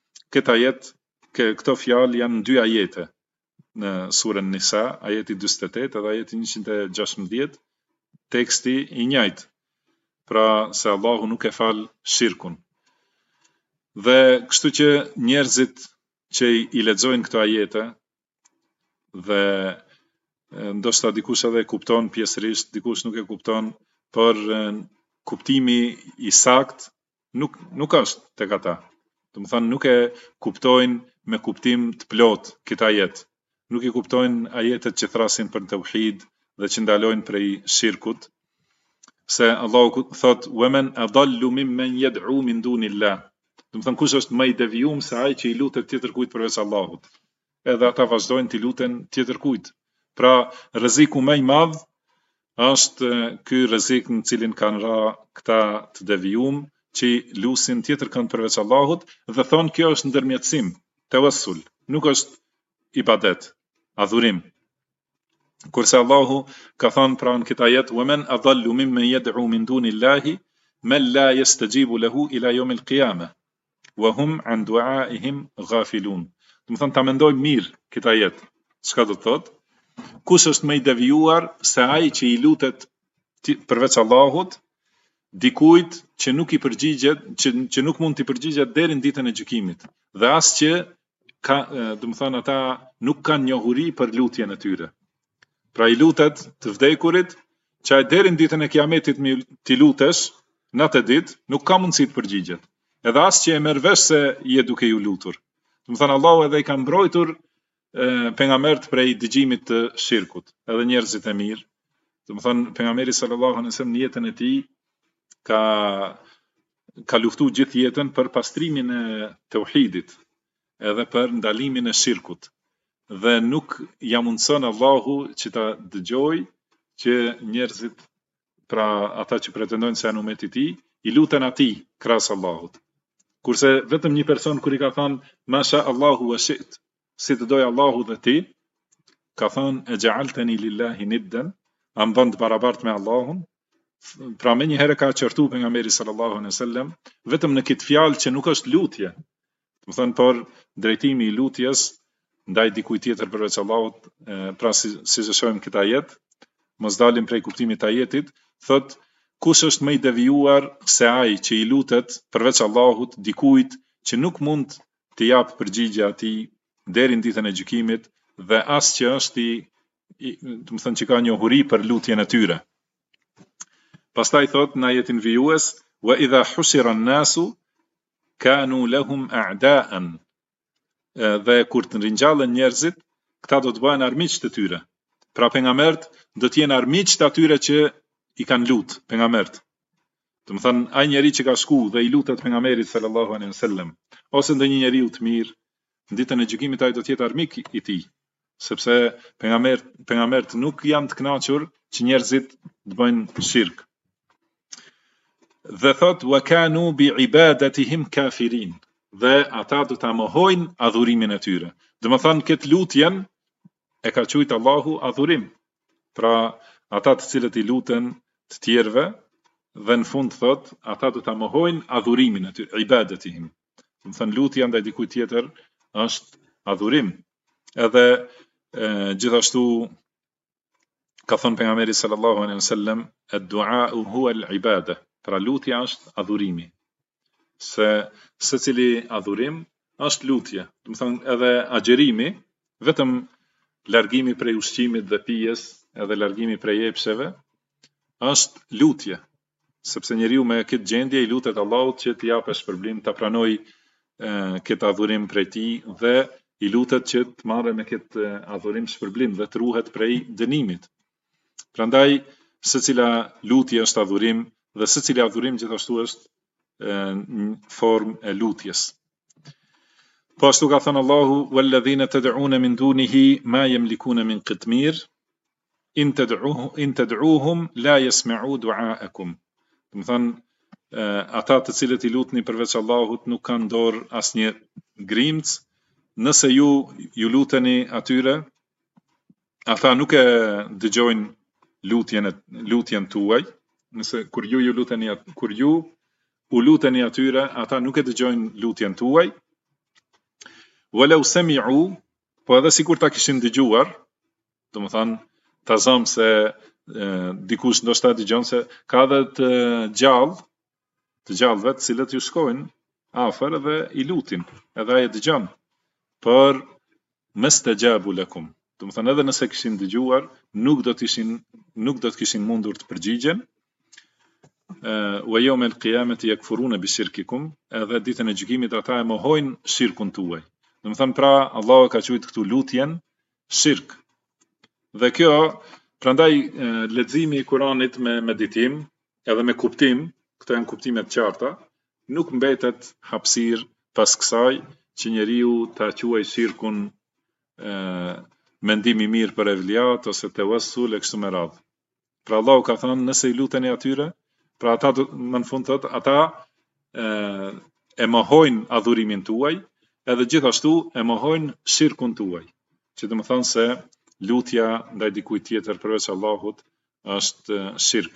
Këto fjalë janë në dy ajete në surën Nisa, ajeti 48 edhe ajeti 116, teksti i njëjtë. Pra se Allahu nuk e fal shirkun. Dhe kështu që njerëzit që i lexojnë këto ajete dhe ndoshta dikush edhe e kupton pjesërisht, dikush nuk e kupton, por kuptimi i saktë nuk është tek ata. Do të thonë nuk e kuptojnë me kuptim të plot këtë ajet. Nuk i kuptojnë ajetet që thrasin për tauhid dhe që ndalojnë prej shirkut, se Allahu thot وَمَنْ أَضَلُّ مِمَّنْ يَدْعُو مِنْ دُونِ اللَّهِ. Do të thonë kush është më i devijuar se ai që i lutet tjetër kujt përveç Allahut. Edhe ata vazhdojnë të luten tjetër kujt. Pra rreziku më i madh është ky rrezik në cilin kanë ra këta të devijuar që lusin tjetër kënd përveç Allahut dhe thonë kjo është ndërmjetësim, tawassul, nuk është ibadet, adhurim. Kurse Allahu ka thënë pra në këtë ajet وَمَنْ أَضَلُّ مِمَّنْ يَدْعُو مِنْ دُونِ اللَّهِ مَنْ لَا يَسْتَجِيبُ لَهُ إِلَى يَوْمِ الْقِيَامَةِ وَهُمْ عَنْ دُعَائِهِمْ غَافِلُونَ. Do të thonë ta mendojmë mirë këtë ajet. Çka do të thotë? Kush është më i devijuar se ai që i lutet përveç Allahut dikujt që nuk i përgjigjet, që nuk mund t'i përgjigjet deri në ditën e gjykimit. Dhe as që do të thonë ata nuk kanë njohuri për lutjen e tyre. Pra i lutet të vdekurit, që ai deri në ditën e kiametit t'i lutesh, në atë ditë nuk ka mundësi të përgjigjet. Edhe as që e merr vesh se je duke ju lutur. Do të thonë Allahu edhe i ka mbrojtur pejgambert prej dëgjimit të shirkut, edhe njerëzit e mirë. Do të thonë pejgamberi sallallahu alaihi wasallam në jetën e tij ka luftuar gjithë jetën për pastrimin e tauhidit, edhe për ndalimin e shirkut. Dhe nuk ja mundson Allahu që ta dëgjoj që njerëzit, pra ata që pretendojnë se janë umeti i tij, i luten atij krahas Allahut. Kurse vetëm një person kur i ka thënë masha Allahu wa shi't, si të doj Allahu dhe ti, ka thënë e gja'altani lillahi niddan, am bën të barabartë me Allahun. Pra me një herë ka qërtu pejgamberi sallallahu alaihi wasallam vetëm në këtë fjalë që nuk është lutje. Do thënë por drejtimi i lutjes ndaj dikujt tjetër përveç Allahut, pra si e shohim këtë ajet, mos dalim prej kuptimit të ajetit, thot kush është më i devijuar se ai që i lutet përveç Allahut dikujt që nuk mund të jap përgjigje atij deri në ditën e gjykimit dhe as që është do të thënë që ka njohuri për lutjen e tyre. Pastaj thot në ajetin vijues wa idha husira an-nasu kanu lahum a'da'an. Dhe kur të ringjallen njerëzit, këta do të bëhen armiq të tyre. Pra pejgambert do të jenë armiq të atyre që i kanë lut pejgambert. Do të thënë ai njeri që ka shku dhe i lutet pejgamberit sallallahu alaihi wasallam, ose ndonjë njeriu të mirë, në ditën e gjykimit ai do të jetë armik i tij, sepse pejgambert nuk janë të kënaqur që njerëzit të bëjnë shirk. Dhe thot wa kanu bi ibadatihim kafirin, dhe ata do ta mohojnë adhurimin e tyre. Do të thënë këtë lutjen e ka quajtur Allahu adhurim. Pra ata të cilët i luten të tjerëve dhe në fund thot ata do ta mohojnë adhurimin e tyre, ibadatihim. Do të thënë lutja ndaj dikujt tjetër është adhurim. Edhe gjithashtu ka thënë pejgamberi sallallahu alaihi wasallam ad-du'a huwa al-ibada. Pra lutja është adhurimi. Se secili adhurim është lutje. Do të thënë edhe agjerimi, vetëm largimi prej ushqimit dhe pijes, edhe largimi prej epsheve, është lutje. Sepse njeriu me këtë gjendje i lutet Allahut që t'i japë shpërblim, ta pranoj këtë adhurim prej tij dhe i lutet që të marrë me këtë adhurim shpërblim dhe të ruhet prej dënimit. Prandaj secila lutje është adhurim dhe secili adhurim gjithashtu është një formë e lutjes. Po ashtu ka thënë Allahu walladhina tad'una min dunihi ma yamlikuna min qitmir in tad'uhum la yasma'u du'aakum. Do të thënë ata të cilët i lutni përveç Allahut nuk kanë dorë asnjë grimc, nëse ju luteni atyre, ata nuk e dëgjojnë lutjen tuaj. Nëse kur ju u luteni atyre, ata nuk e dëgjojnë lutjen tuaj. Walau sami'u, po edhe sikur ta kishin dëgjuar, do të thënë ta zëm se dikush ndoshta dëgjon se ka edhe të gjallëve të cilët ju shkojnë afër dhe i lutin, edhe ai e dëgjon. Por mastajabu lakum. Do të thënë edhe nëse kishin dëgjuar, nuk do të kishin mundur të përgjigjen. Wa yawm al-qiyamati yakfuruna bi shirkikum, edhe ditën e gjykimit ata e mohojnë shirkun tuaj. Do të thënë pra Allahu ka thujt këtu lutjen shirk. Dhe kjo prandaj leximi i Kuranit me meditim edhe me kuptim, këto janë kuptime të qarta, nuk mbetet hapësirë pas kësaj që njeriu ta quajë shirkun mendim i mirë për evliat ose tawassul e kështu me radhë. Pra Allahu ka thënë nëse i luteni atyre, pra ata më në fund thot ata e mohojnë adhurimin tuaj, edhe gjithashtu e mohojnë shirkun tuaj. Që do të thonë se lutja ndaj dikujt tjetër përveç Allahut është shirk.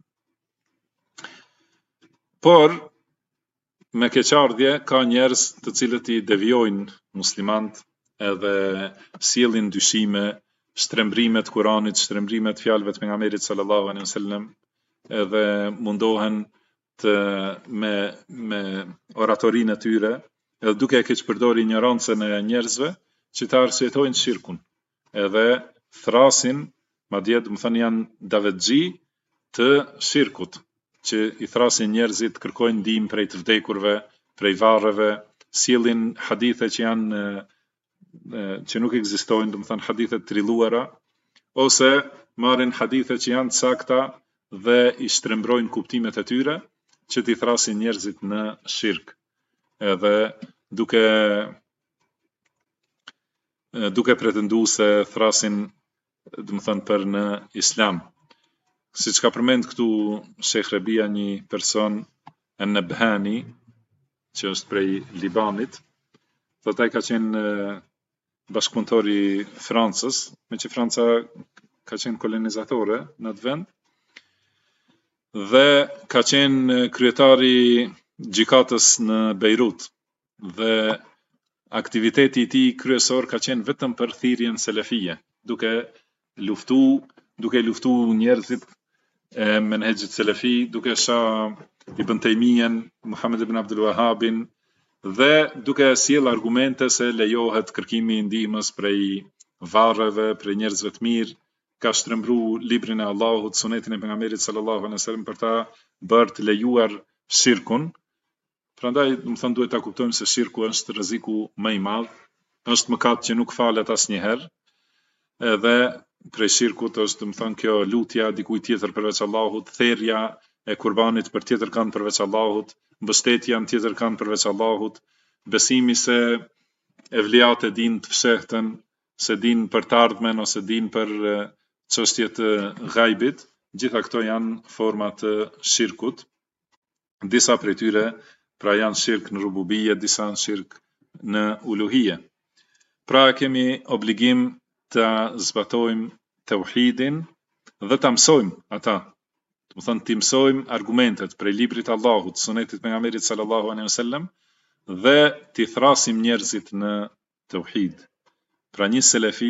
Por me keqardhje ka njerëz të cilët i devijojnë muslimant edhe sjellin dyshime, shtrembrime të Kuranit, shtrembrime të fjalëve të pejgamberit sallallahu alaihi wasallam, edhe mundohen me oratorinë e tyre, edhe duke e keq përdorur ignorancën e njerëzve që ta arsyetojnë shirkun. Edhe thrasin, madje do të thënë janë davetxhi të shirkut, që i thrasin njerëzit, kërkojnë ndihmë prej të vdekurve, prej varreve, sjellin hadithe që janë që nuk ekzistojnë, do të thënë hadithe të trilluara, ose marrin hadithe që janë të sakta dhe i shtrembrojnë kuptimet e tyre, që t'i thrasin njerëzit në shirk. Edhe duke pretenduar se thrasin, do të thënë për në Islam. Siç ka përmend këtu Sheikh Rabia, një person an-Nabhani, që është prej Libanit, thotë ai ka qenë bashkëpunëtori i Francës, me që Franca ka qenë kolonizatore në atë vend, dhe ka qenë kryetari gjykatës në Beirut, dhe aktiviteti i tij kryesor ka qenë vetëm për thirrjen selefie, duke luftu njerëzit e menhexhit selefi, duke shoh Ibn Taymijen, Muhammed ibn Abdul Wahhabin, dhe duke sjell argumente se lejohet kërkimi i ndihmës prej varreve, prej njerëzve të mirë, ka shtrembru librin e Allahut, sunetin e pejgamberit sallallahu alaihi wasallam për ta bërë të lejuar shirkun. Prandaj, duhet ta kuptojmë se shirku është rreziku më i madh, është mëkat që nuk falet asnjëherë, edhe prej shirkut është kjo lutja dikujt tjetër përveç Allahut, therrja e kurbanit për tjetër kënd përveç Allahut, mbështetja në tjetër kënd përveç Allahut, besimi se evliat e dinë të fshehtën, se dinë për të ardhmen ose dinë për çështje të ghaibit, gjitha këto janë forma të shirkut. Disa prej tyre pra janë shirk në rububie, disa janë shirk në uluhie. Pra kemi obligim të zbatojmë tauhidin dhe ta mësojmë ata. Do të thonë të mësojmë argumentet prej librit të Allahut, sunetit pejgamberit sallallahu alaihi wasallam, dhe të thrasim njerëzit në tauhid. Pra një selefi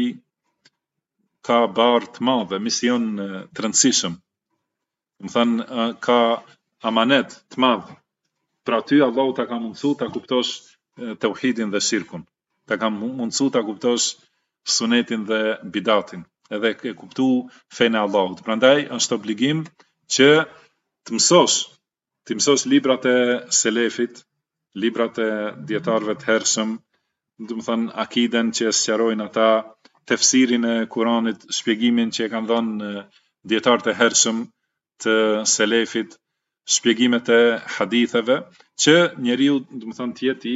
ka barë të madhe, mision të rëndësishëm. Do të thonë ka amanet të madh. Pra ty Allahu ta ka mundësu ta kuptosh tauhidin dhe shirkun. Ta ka mundësu ta kuptosh sunetin dhe bidatin, edhe ke kuptu fenë e Allahut. Prandaj është obligim që të mësosh librat e selefit, librat e dietarëve të hershëm, do të thënë akiden që sqarojnë ata, tefsirin e Kuranit, shpjegimin që e kanë dhënë dietarët e hershëm të selefit, shpjegimet e haditheve, që njeriu do të thënë të jetë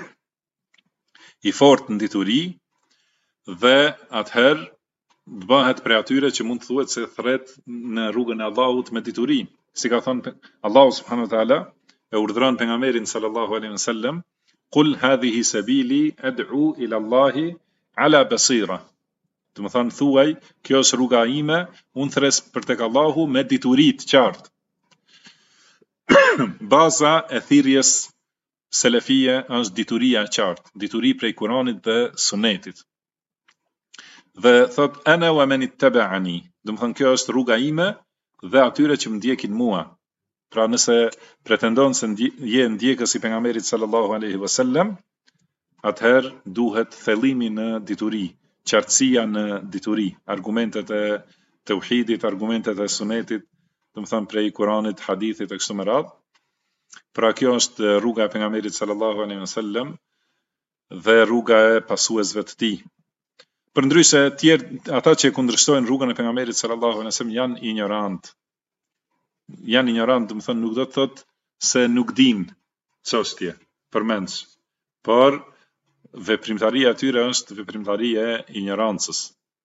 i fortë në dituri, dhe atëherë të bëhet prej atyre që mund të thuhet se thret në rrugën e Allahut me dituri. Si ka thënë Allahu subhanahu wa taala, e urdhëron pejgamberin sallallahu alaihi wasallam, "Qul hadhihi sabili ad'u ila Allahi ala basira." Do të thonë thuaj, kjo është rruga ime, unë thres për tek Allahu me dituri të qartë. Baza e thirrjes selefie është dituria e qartë, dituri prej Kuranit dhe Sunetit. Dhe thot ana wa man ittaba'ani, do të thonë kjo është rruga ime dhe atyre që më ndjekin mua. Pra nëse pretendon se je ndjekës i pejgamberit sallallahu alaihi wasallam, atëherë duhet thellimi në dituri, qartësia në dituri, argumentet e tauhidit, argumentet e sunetit, do të thonë prej Kuranit, hadithit e kështu me radhë. Pra kjo është rruga e pejgamberit sallallahu alaihi wasallam dhe rruga e pasuesve të tij. Përndryshe ata që kundërshtojnë rrugën e pejgamberit sallallahu alaihi wasallam janë ignorant. Janë ignorant, do të thonë nuk do të thotë se nuk dinë çështje përmendsh, por veprimtaria e tyre është veprimtari e ignorancës.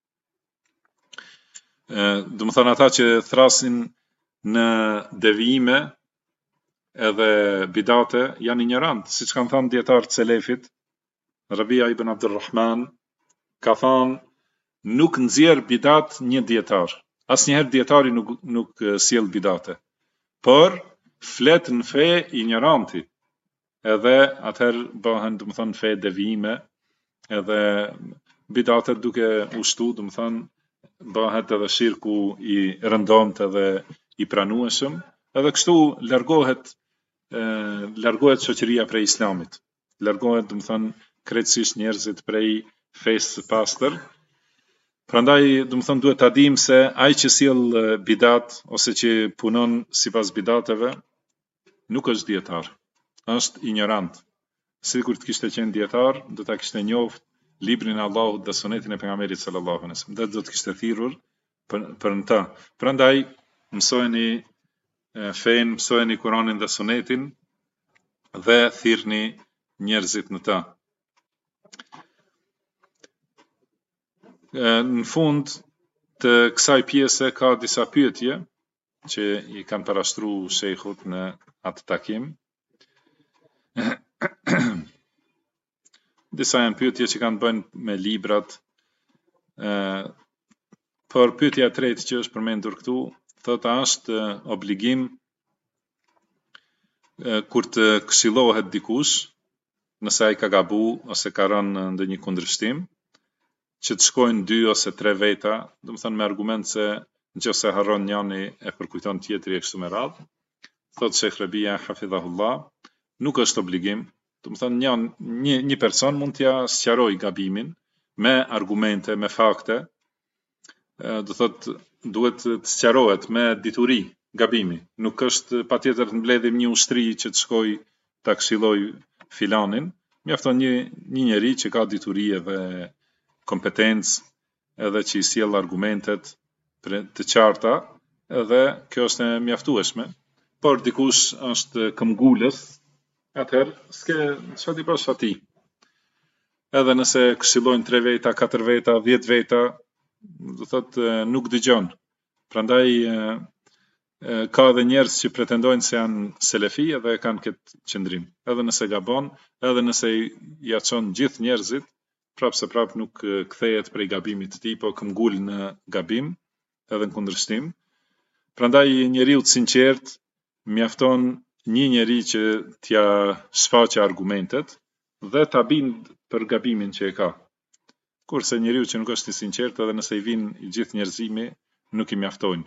Do të thonë ata që thrasin në devijime edhe bidate janë ignorant, siç kanë thënë dietarët selefit. Rabia ibn Abdulrahman ka thënë nuk nxjerr bidat një dietar. Asnjëherë dietari nuk sjell bidate. Por flet në fe ignoranti. Edhe atëherë bëhen, do të thonë, fe devijime, edhe bidatet duke ushtu, do të thonë, bëhet edhe shirku i rëndomt edhe i pranueshëm, edhe kështu largohet shoqëria prej islamit. Largohet, do të thonë, krejtësisht njerëzit prej fesë së pastër. Prandaj, do të thonë, duhet ta dim se ai që sjell bidat ose që punon sipas bidateve nuk është dietar, është ignorant. Sikur të kishte qenë dietar, do ta kishte njoft librin e Allahut dhe sunetin e pejgamberit sallallahu alaihi wasallam. Dhe do të kishte thirrur për ta. Prandaj mësojeni fen, mësojeni Kuranin dhe sunetin dhe thirrni njerëzit në ta. Në fund të kësaj pjese ka disa pyetje që i kanë parashtruar shejkhut në atë takim. Disa janë pyetje që kanë bënë me librat, por pyetja e tretë që është përmendur këtu, thotë a është obligim kur të këshillohet dikush, nëse ai ka gabu ose ka rënë në ndonjë kundërshtim, që të shkojnë 2 ose 3 veta, do të thënë me argument se nëse harron njëri e përkujton tjetri e kështu me radhë. Thotë Sheikh Rabia hafidhahullah, nuk është obligim, do të thënë një person mund t'ja sqarojë gabimin me argumente, me fakte, do thotë duhet të sqarohet me dituri gabimi, nuk është patjetër të mbledhim një ushtri që të shkoj ta këshilloj filanin, mjafton një njeri që ka dituri edhe kompetencë, edhe që i sjell argumentet të qarta, edhe kjo është e mjaftueshme. Por dikush është këmbgulës, atëherë çfarë ti bash atij. Edhe nëse këshillojnë 3 veta, 4 veta, 10 veta, do thotë nuk dëgjon. Prandaj ka edhe njerëz që pretendojnë se janë selefi edhe kanë këtë qëndrim. Edhe nëse gabon, edhe nëse ja çon gjithë njerëzit, prapë se prapë nuk kthehet prej gabimit të tij, po këmbgul në gabim, edhe në kundërshtim. Prandaj njeriu të sinqert mjafton një njeri që t'ja shfaqe argumentet dhe ta bind për gabimin që e ka. Kurse njeriu që nuk është i sinqert, edhe nëse i vinë i gjithë njerëzimi, nuk i mjaftojnë.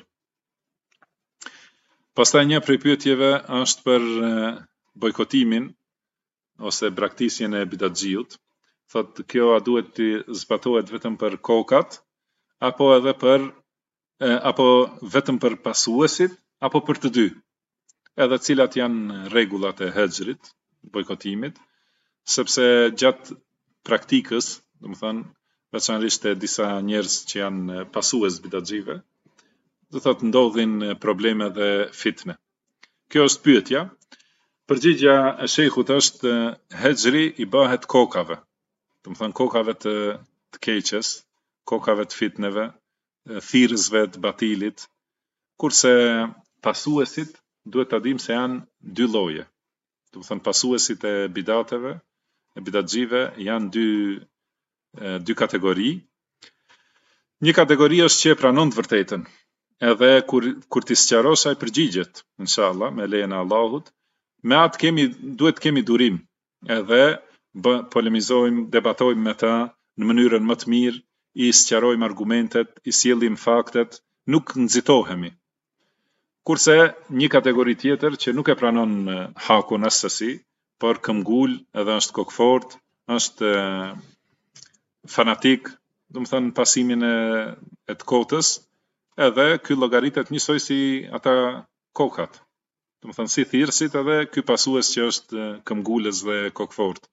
Pastaj një prej pyetjeve është për bojkotimin ose braktisjen e bidatxhiut. Thotë kjo a duhet të zbatohet vetëm për kokat apo edhe apo vetëm për pasuesit apo për të dy. Edhe cilat janë rregullat e hexhrit, bojkotimit, sepse gjatë praktikës, domethënë veçanërisht e disa njerëz që janë pasues bidatxhive, do thotë ndodhin probleme dhe fitne. Kjo është pyetja. Përgjigjja e shejkhut është hexhri i bëhet kokave. Do të thënë kokave të keqes, kokave të fitneve, thirrësve të batilit, kurse pasuesit duhet ta dimë se janë 2 lloje. Do të thënë pasuesit e bidateve, e bidatxhive janë dy kategori. Një kategori është që e pranon të vërtetën. Edhe kur ti sqarosh ai përgjigjet, inshallah, me lejen e Allahut, me atë duhet kemi durim. Edhe polemizojmë, debatojmë me ta në mënyrën më të mirë, i sqarojmë argumentet, i sjellim faktet, nuk nxitohemi. Kurse një kategori tjetër që nuk e pranon hakun asesi, por këmbgul, edhe është kokfort, është fanatik, do të thënë pasimin e të kotës, edhe ky llogaritet njësoj si ata kokat. Do të thënë si thirrësit edhe ky pasues që është këmbgulës dhe kokfort.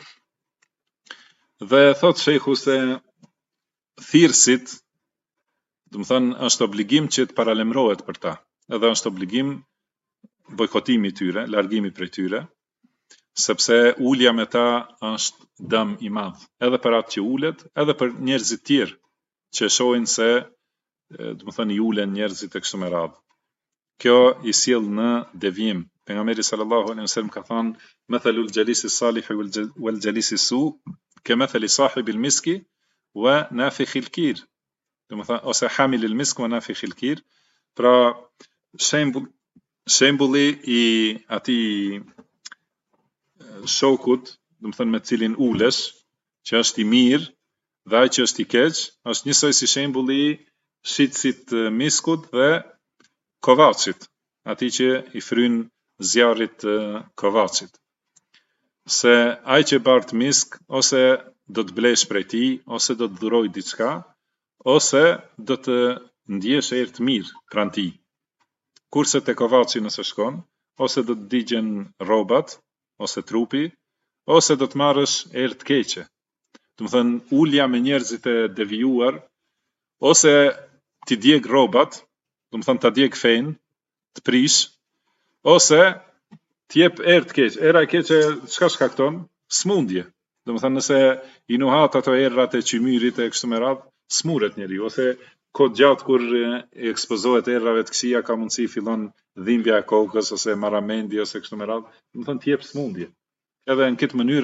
Dhe thot shejhu se thirrësit, do të thënë është obligim që të paralemrohet për ta. Edhe është obligim bojkotimi i tyre, largimi prej tyre, sepse ulja me ta është dëm i madh, edhe për atë që ulet, edhe për njerëzit tjerë që shohin se do të thënë i ulen njerëzit e kështu me radhë. Kjo i sjell në devijim. Pejgamberi sallallahu alaihi wasallam ka thënë: "Mathalul jalisi salih wal jalisi su, kamathali sahibil miski wa nafikhil kir." Do të thënë ose hamilil misk wa nafikhil kir. Pra shembulli i atij shokut, do të thënë me cilin ulesh, që është i mirë dhe ai që është i keq, është njësoj si shembulli i shitësit miskut dhe kovacit, ati që i fryn zjarrit kovacit. Se ai që bart misk, ose do të blesh prej tij, ose do të dhuroj diçka, ose do të ndjesh erë të mirë pranë tij. Kurse te kovaci nëse shkon, ose do të digjen rrobat, ose trupi, ose do të marrësh erë të keqe. Do të thënë ulja me njerëzit e devijuar, ose ti djeg rrobat, do të thënë ta djeg fen, të prish, ose t'jep erë të keqe. Era e keqe çka shkakton? Smundje. Do të thënë nëse i nuhat ato errat e qymyrit e kështu me radhë, smuret njeriu, ose kohë gjatë kur i ekspozohet errave të këqija ka mundësi fillon dhimbja e kokës ose marramendi ose kështu me radhë, do të thënë t'jep smundje. Edhe në këtë mënyrë është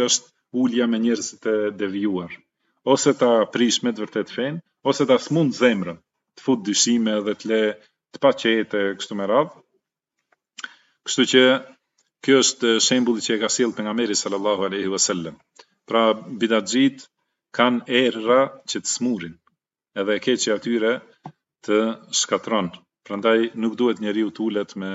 ulja me njerëz të devijuar, ose ta prish me të vërtet fen, ose ta smund zemrën, të fut dyshime dhe të le të paqete kështu me radhë. Kështu që kjo është shembulli që e ka sjellë pejgamberi sallallahu alaihi wasallam. Pra bidatxhit kanë erra që të smurin, edhe e keqja atyre të shkatron. Prandaj nuk duhet njeriu të ulet me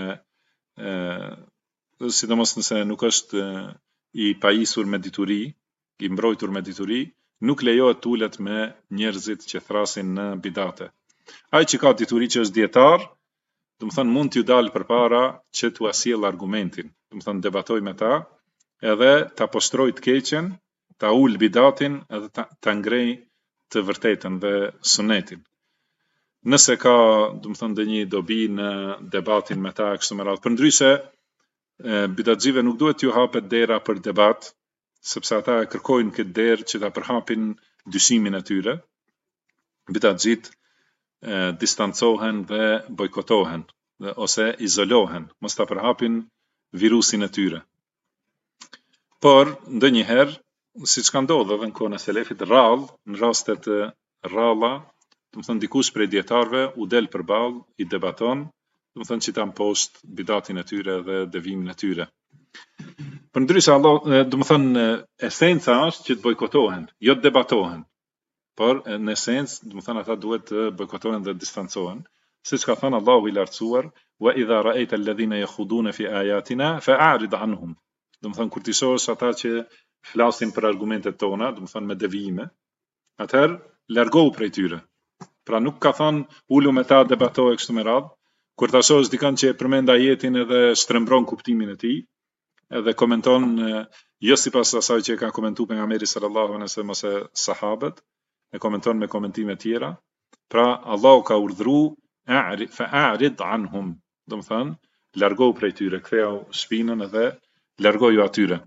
sidomos nëse nuk është i pajisur me dituri, i mbrojtur me dituri, nuk lejohet të ulet me njerëzit që thrasin në bidate. Ai që ka dituri që është dietar, do të thonë mund t'ju dalë përpara që t'u sjell argumentin, do të thonë debatoj me ta, edhe ta postroj të keqen, ta ul bidatin edhe ta ngrej të vërtetën dhe sunetin. Nëse ka, do të thonë, ndonjë dobi në debatin me ta kështu me radhë, përndryshe bidatxhive nuk duhet t'ju hapet dera për debat, sepse ata e kërkojnë këtë derë që ta përhapin dyshimin e tyre. Bidatxhit distancohen dhe bojkotohen ose izolohen, mos ta përhapin virusin e tyre. Por ndonjëherë, siç ka ndodhur edhe në kohën e selefit, rrallë, në raste të rralla, do të thonë dikush prej dietarëve u del përballë, i debaton, do të thonë që ta mposht bidatin e tyre dhe devimin e tyre. Përndryshe Allah, do të thonë esenca është që të bojkotohen, jo të debatohen. Por në esencë, do të thonë ata duhet të bojkotohen dhe distancohen, siç ka thënë Allahu i lartësuar, wa idha ra'aita alladhina yakhuduna fi ayatina fa'arid anhum. Do të thonë kur ti shohësh ata që flasin për argumentet tona, do të thonë me devijime, atëherë largohu prej tyre. Pra nuk ka thënë ulu me ta debatoje kështu me radhë, kur ta shohësh dikon që e përmend ajetin edhe shtrembron kuptimin e tij, edhe komenton jo sipas asaj që ka komentuar pejgamberi sallallahu alaihi wasallam ose sahabët, e komenton me komentime tjera. Pra Allahu ka urdhëruar fa'arid anhum, do të thonë largohu prej tyre, ktheu shpinën edhe largoju atyre.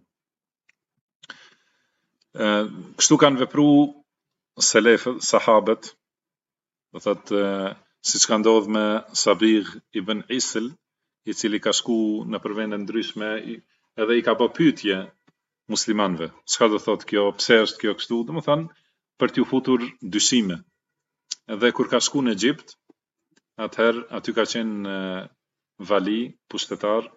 Kështu kanë vepruar selefët, sahabët, do thotë siç ka ndodhur me Sabigh ibn Isl, i cili ka shku në vende ndryshme edhe i ka bë pyetje muslimanëve. Çka do thotë kjo, pse është kjo kështu, do të thonë për t'ju futur dyshime. Edhe kur ka shku në Egjipt, atëherë aty ka qenë vali, pushtetar,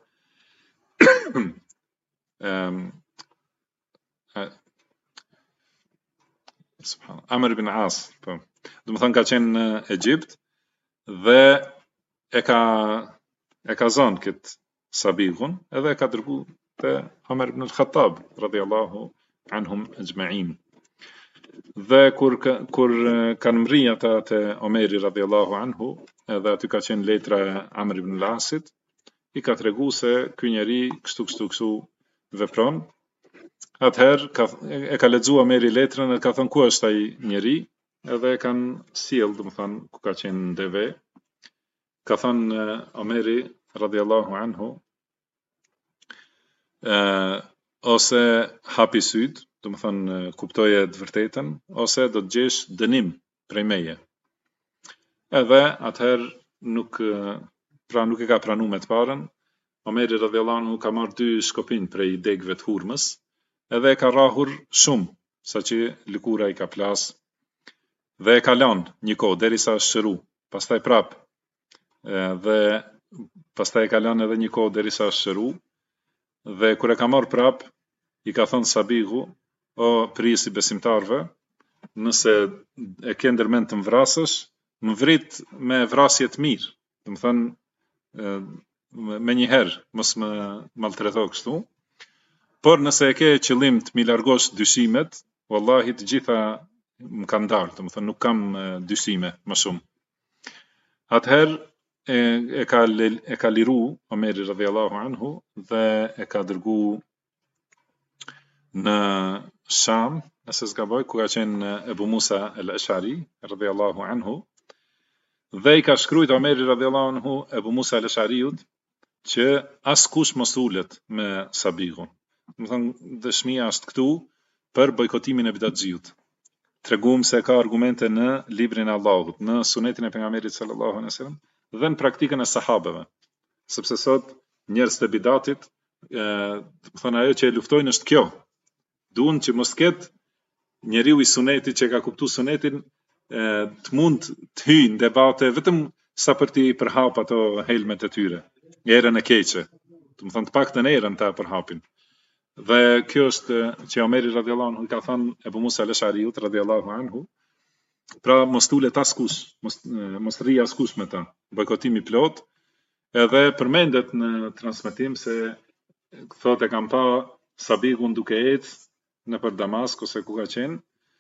Amr ibn As, po. Do të thonë ka qenë në Egjipt dhe e ka zonë këtë Sabighun, edhe e ka dërgu te Omer ibn al-Khattab radhiyallahu anhum ajma'in. Dhe kur kanë mri ata te Omeri radhiyallahu anhu, edhe aty ka qenë letra e Amr ibn al-Asit, i ka tregu se ky njeri kështu vepron. Atëherë e ka lexuar Omeri letrën dhe ka thënë ku është ai njeri, edhe e kanë sjell, do të thonë ku ka qenë deve. Ka thënë Omeri radhiyallahu anhu, ose hapi syt, do të thonë kuptoje të vërtetën, ose do të gjesh dënim prej meje. Edhe atëherë nuk e ka pranuar me të parën. Omeri radhiyallahu anhu ka marrë 2 shkopin prej degëve të hurmës, edhe e ka rrahur shumë, saqë lëkura i ka plas, dhe e ka lanë një kohë derisa është shëru, pastaj prap, dhe pastaj e ka lanë edhe një kohë derisa është shëru, dhe kur e ka marrë prap, i ka thënë Sabighu, o prisi besimtarve, nëse e ke ndërmend të më vrasësh, më vrit me vrasje të mirë, do të thënë me njëherë, mos më maltreto kështu. Por nëse e ke qëllim të mi largosh dyshimet, wallahi të gjitha më kanë dalë, do të thënë nuk kam dyshime më shumë. Atëherë e ka liru Omeri radhiyallahu anhu dhe e ka dërgu në Sham, nëse s'gaboj, ku ka qenë Ebu Musa al-Ash'ari radhiyallahu anhu, dhe i ka shkruajtur Omeri radhiyallahu anhu Ebu Musa al-Ash'ariut që askush mos ulet me Sabighun. Do të thonë dëshmia është këtu për bojkotimin e bidatxhiut. Treguam se ka argumente në librin e Allahut, në sunetin e pejgamberit sallallahu alaihi wasallam dhe në praktikën e sahabeve. Sepse sot njerëz të bidatit, do të thonë ajo që e luftojnë është kjo. duan që mos ketë njeriu i sunetit që ka kuptuar sunetin të mund të hyjë në debate vetëm sa për t'i përhap ato helmet e tyre, erën e keqe. Do të thonë të paktën erën ta përhapin. Dhe kjo është që Omeri radhiyallahu anhu ka thënë Ebu Musa al-Ash'ariut radhiyallahu anhu, pra mos tulet askush, mos rri askush me ta, bojkotimi plot. Edhe përmendet në transmetim se thotë kam pa Sabihun duke ecë nëpër Damask ose ku ka qenë,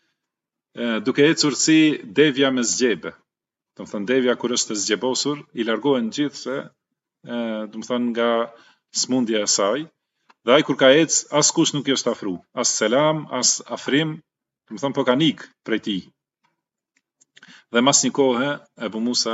duke ecur si devja me zgjebe. Do të thonë devja kur është e zgjebosur i largohen gjithë se do të thonë nga smundja e saj. Dhe ai kur ka ecë askush nuk i është afru, as selam, as afrim, do të thonë po kanë ikë prej tij. Dhe mas një kohe Ebu Musa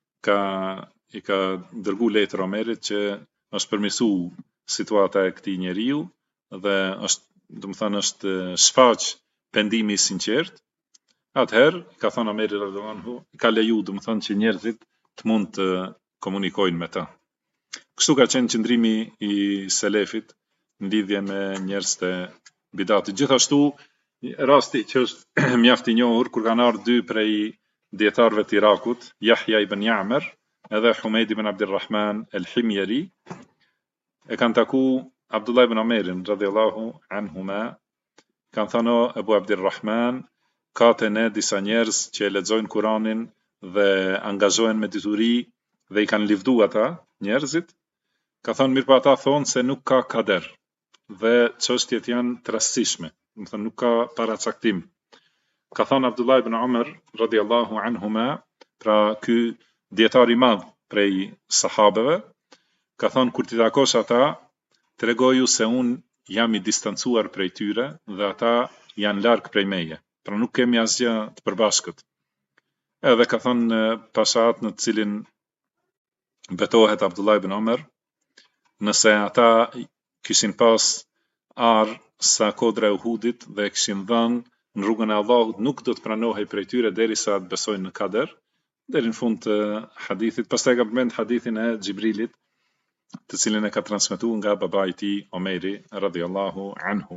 i ka dërgu letër Omerit që është përmirësu situata e këtij njeriu dhe është, do të thonë, është shfaq pendimi i sinqert. Atëherë ka thënë Omeri radhiyallahu anhu, ka leju, do të thonë, që njerëzit të mund të komunikojnë me ta. Kështu ka qenë qëndrimi i selefit në lidhje me njerëz të bidatit. Gjithashtu rasti që është mjaft i njohur kur kanë ardhur dy prej dietarëve të Irakut, Yahya ibn Ya'mar edhe Humeid ibn Abdulrahman al-Himyari, e kanë taku Abdullah ibn Omerin radhiyallahu anhuma, kanë thënë o Ebu Abdulrahman, ka të ne disa njerëz që e lexojnë Kur'anin dhe angazhohen me dituri dhe i kanë livdu ata njerëzit. Ka thënë mirë, pa ata thonë se nuk ka kader dhe çështjet janë të rastësishme, do të thonë nuk ka paracaktim. Ka thënë Abdullah ibn Umar radhiyallahu anhuma, pra ky dietar i madh prej sahabeve, ka thënë kur ti takosh ata, tregoju se unë jam i distancuar prej tyre dhe ata janë larg prej meje. Pra nuk kemi asgjë të përbashkët. Edhe ka thënë pashat në të cilin betohet Abdullah ibn Umar, nëse ata kishin pas arë sa kodra e Uhudit dhe kishin dhënë në rrugën e Allahut, nuk do të pranohej prej tyre derisa të besojnë në kader, deri në fund të hadithit. Pastaj ka përmend hadithin e Xhibrilit, të cilin e ka transmetuar nga babai i tij Omeri radhiyallahu anhu.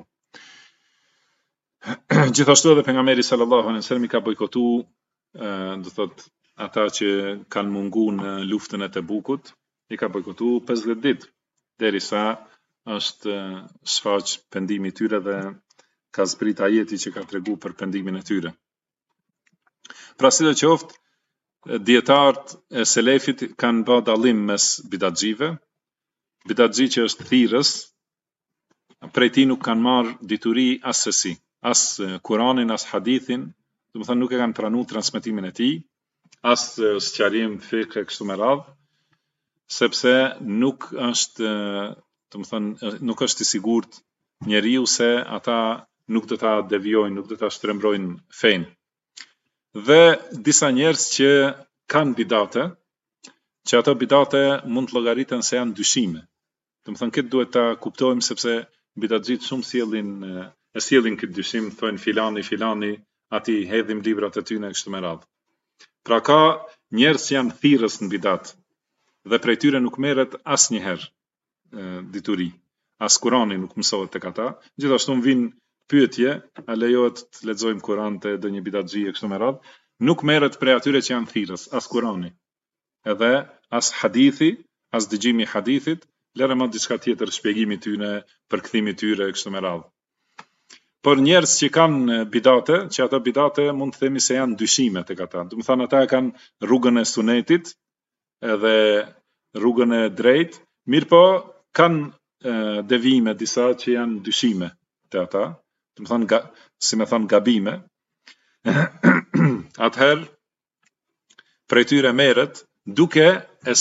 Gjithashtu edhe pejgamberi sallallahu alaihi wasallam i ka bojkotu, do thot ata që kanë mungu në luftën e Tebukut, i ka bojkotu 50 ditë derisa është shfaq pendimi i tyre dhe ka zbrit ajeti që ka tregu për pendimin e tyre. Pra sidoqoftë, dietarët e selefit kanë bërë dallim mes bidatxive. Bidatxhi që është thirrës, prej tij nuk kanë marrë dituri asesi, as Kur'anin, as hadithin, do të thonë nuk e kanë pranuar transmetimin e tij, as sqarim fikë kështu me radhë, sepse nuk është, do të thonë, nuk është i sigurt njeriu se ata nuk do ta devijojnë, nuk do ta shtrembrojnë fen. Dhe disa njerëz që kanë bidate, që ato bidate mund të llogariten se janë dyshime. Do të thonë këtë duhet ta kuptojmë sepse bidatxhit shumë sjellin këtë dyshim, thonë filani, ati hedhim librat e tyre kështu me radhë. Pra ka njerëz që janë thirrës në bidat dhe prej tyre nuk merret asnjëherë dituri. As Kurani nuk mësohet tek ata. Gjithashtu më vin pyetje, a lejohet të lexojmë Kur'an te ndonjë bidatxhi kështu me radhë? Nuk merret prej atyre që janë thirrës, as Kurani, edhe as hadithi, as dëgjimi i hadithit, lëre më diçka tjetër, shpjegimi i tyre, përkthimi i tyre kështu me radhë. Por njerëz që kanë bidate, që ato bidate mund të themi se janë dyshime tek ata. Do të thonë ata e kanë rrugën e sunetit edhe rrugën e drejtë, mirë po kanë devijime disa që janë dyshime te ata, do të thonë si më thon gabime. Atëherë prej tyre merret duke e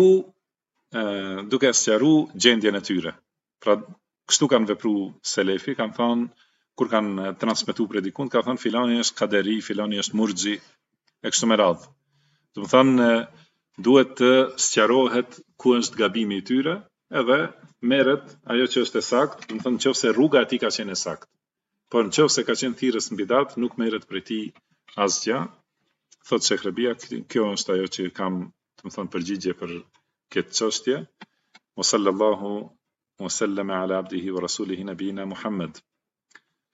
sqaru gjendjen e tyre. Pra kështu kanë vepruar selefi, kanë thënë kur kanë transmetuar për dikun, ka thënë filani është kaderi, filani është murxhi e kështu me radhë. Do të thonë duhet të sqarohet ku është gabimi i tyre, edhe merret ajo që është e saktë, do të thonë nëse rruga e tij ka qenë e saktë. Por nëse ka qenë thirrës në bidat, nuk merret prej tij asgjë. Thot Sheikh Rabia, kjo është ajo që kam, do të thonë, përgjigje për këtë çështje. Wa sallallahu wa sallama ala abdihi wa rasulihi nabiyina Muhammad.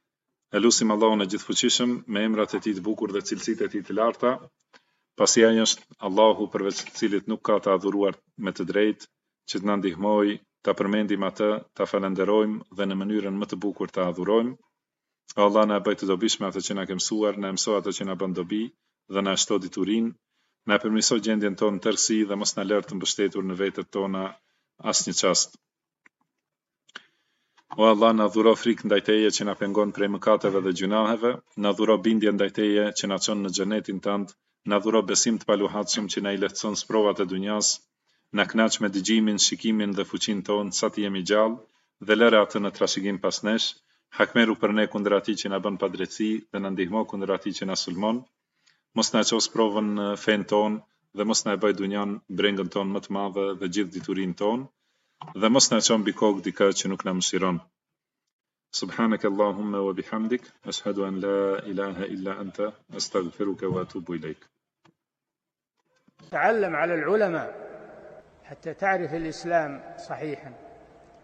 E lutim Allahun e gjithfuqishëm me emrat e tij të bukur dhe cilësitë e tij të larta, pasi ai është Allahu përveç të cilit nuk ka të adhuruar me të drejtë, që të na ndihmojë ta përmendim atë, ta falenderojmë dhe në mënyrën më të bukur ta adhurojmë. Allah na bëj të dobishme atë që na ke mësuar, na mëso atë që na bën dobi dhe na shto diturinë, na përmirëso gjendjen tonë tërësi dhe mos na lër të mbështetur në vetët tona asnjë çast. O Allah, na dhuro frikë ndaj Teje që na pengon prej mëkateve dhe gjunaheve, na dhuro bindje ndaj Teje që na çon në xhenetin tënd, na dhuro besim të paluhatshëm që na i lehtëson sprovat e dunjas, na kënaq me dëgjimin, shikimin dhe fuqinë tonë sa të jemi gjallë dhe lëre atë në trashëgim pas nesh, hakmeru për ne kundër atij që na bën padrejtësi dhe na ndihmo kundër atij që na sulmon. Mos na ços provën në fen tonë dhe mos na e bëj dunjan brengën tonë më të madhe dhe gjithë diturinë tonë, dhe mos na çon mbi kokë dikë që nuk na mëshiron. Subhanaka Allahumma wa bihamdik, ashhadu an la ilaha illa anta, astaghfiruka wa atubu ilayk. تعلم على العلماء حتى تعرف الإسلام صحيحا.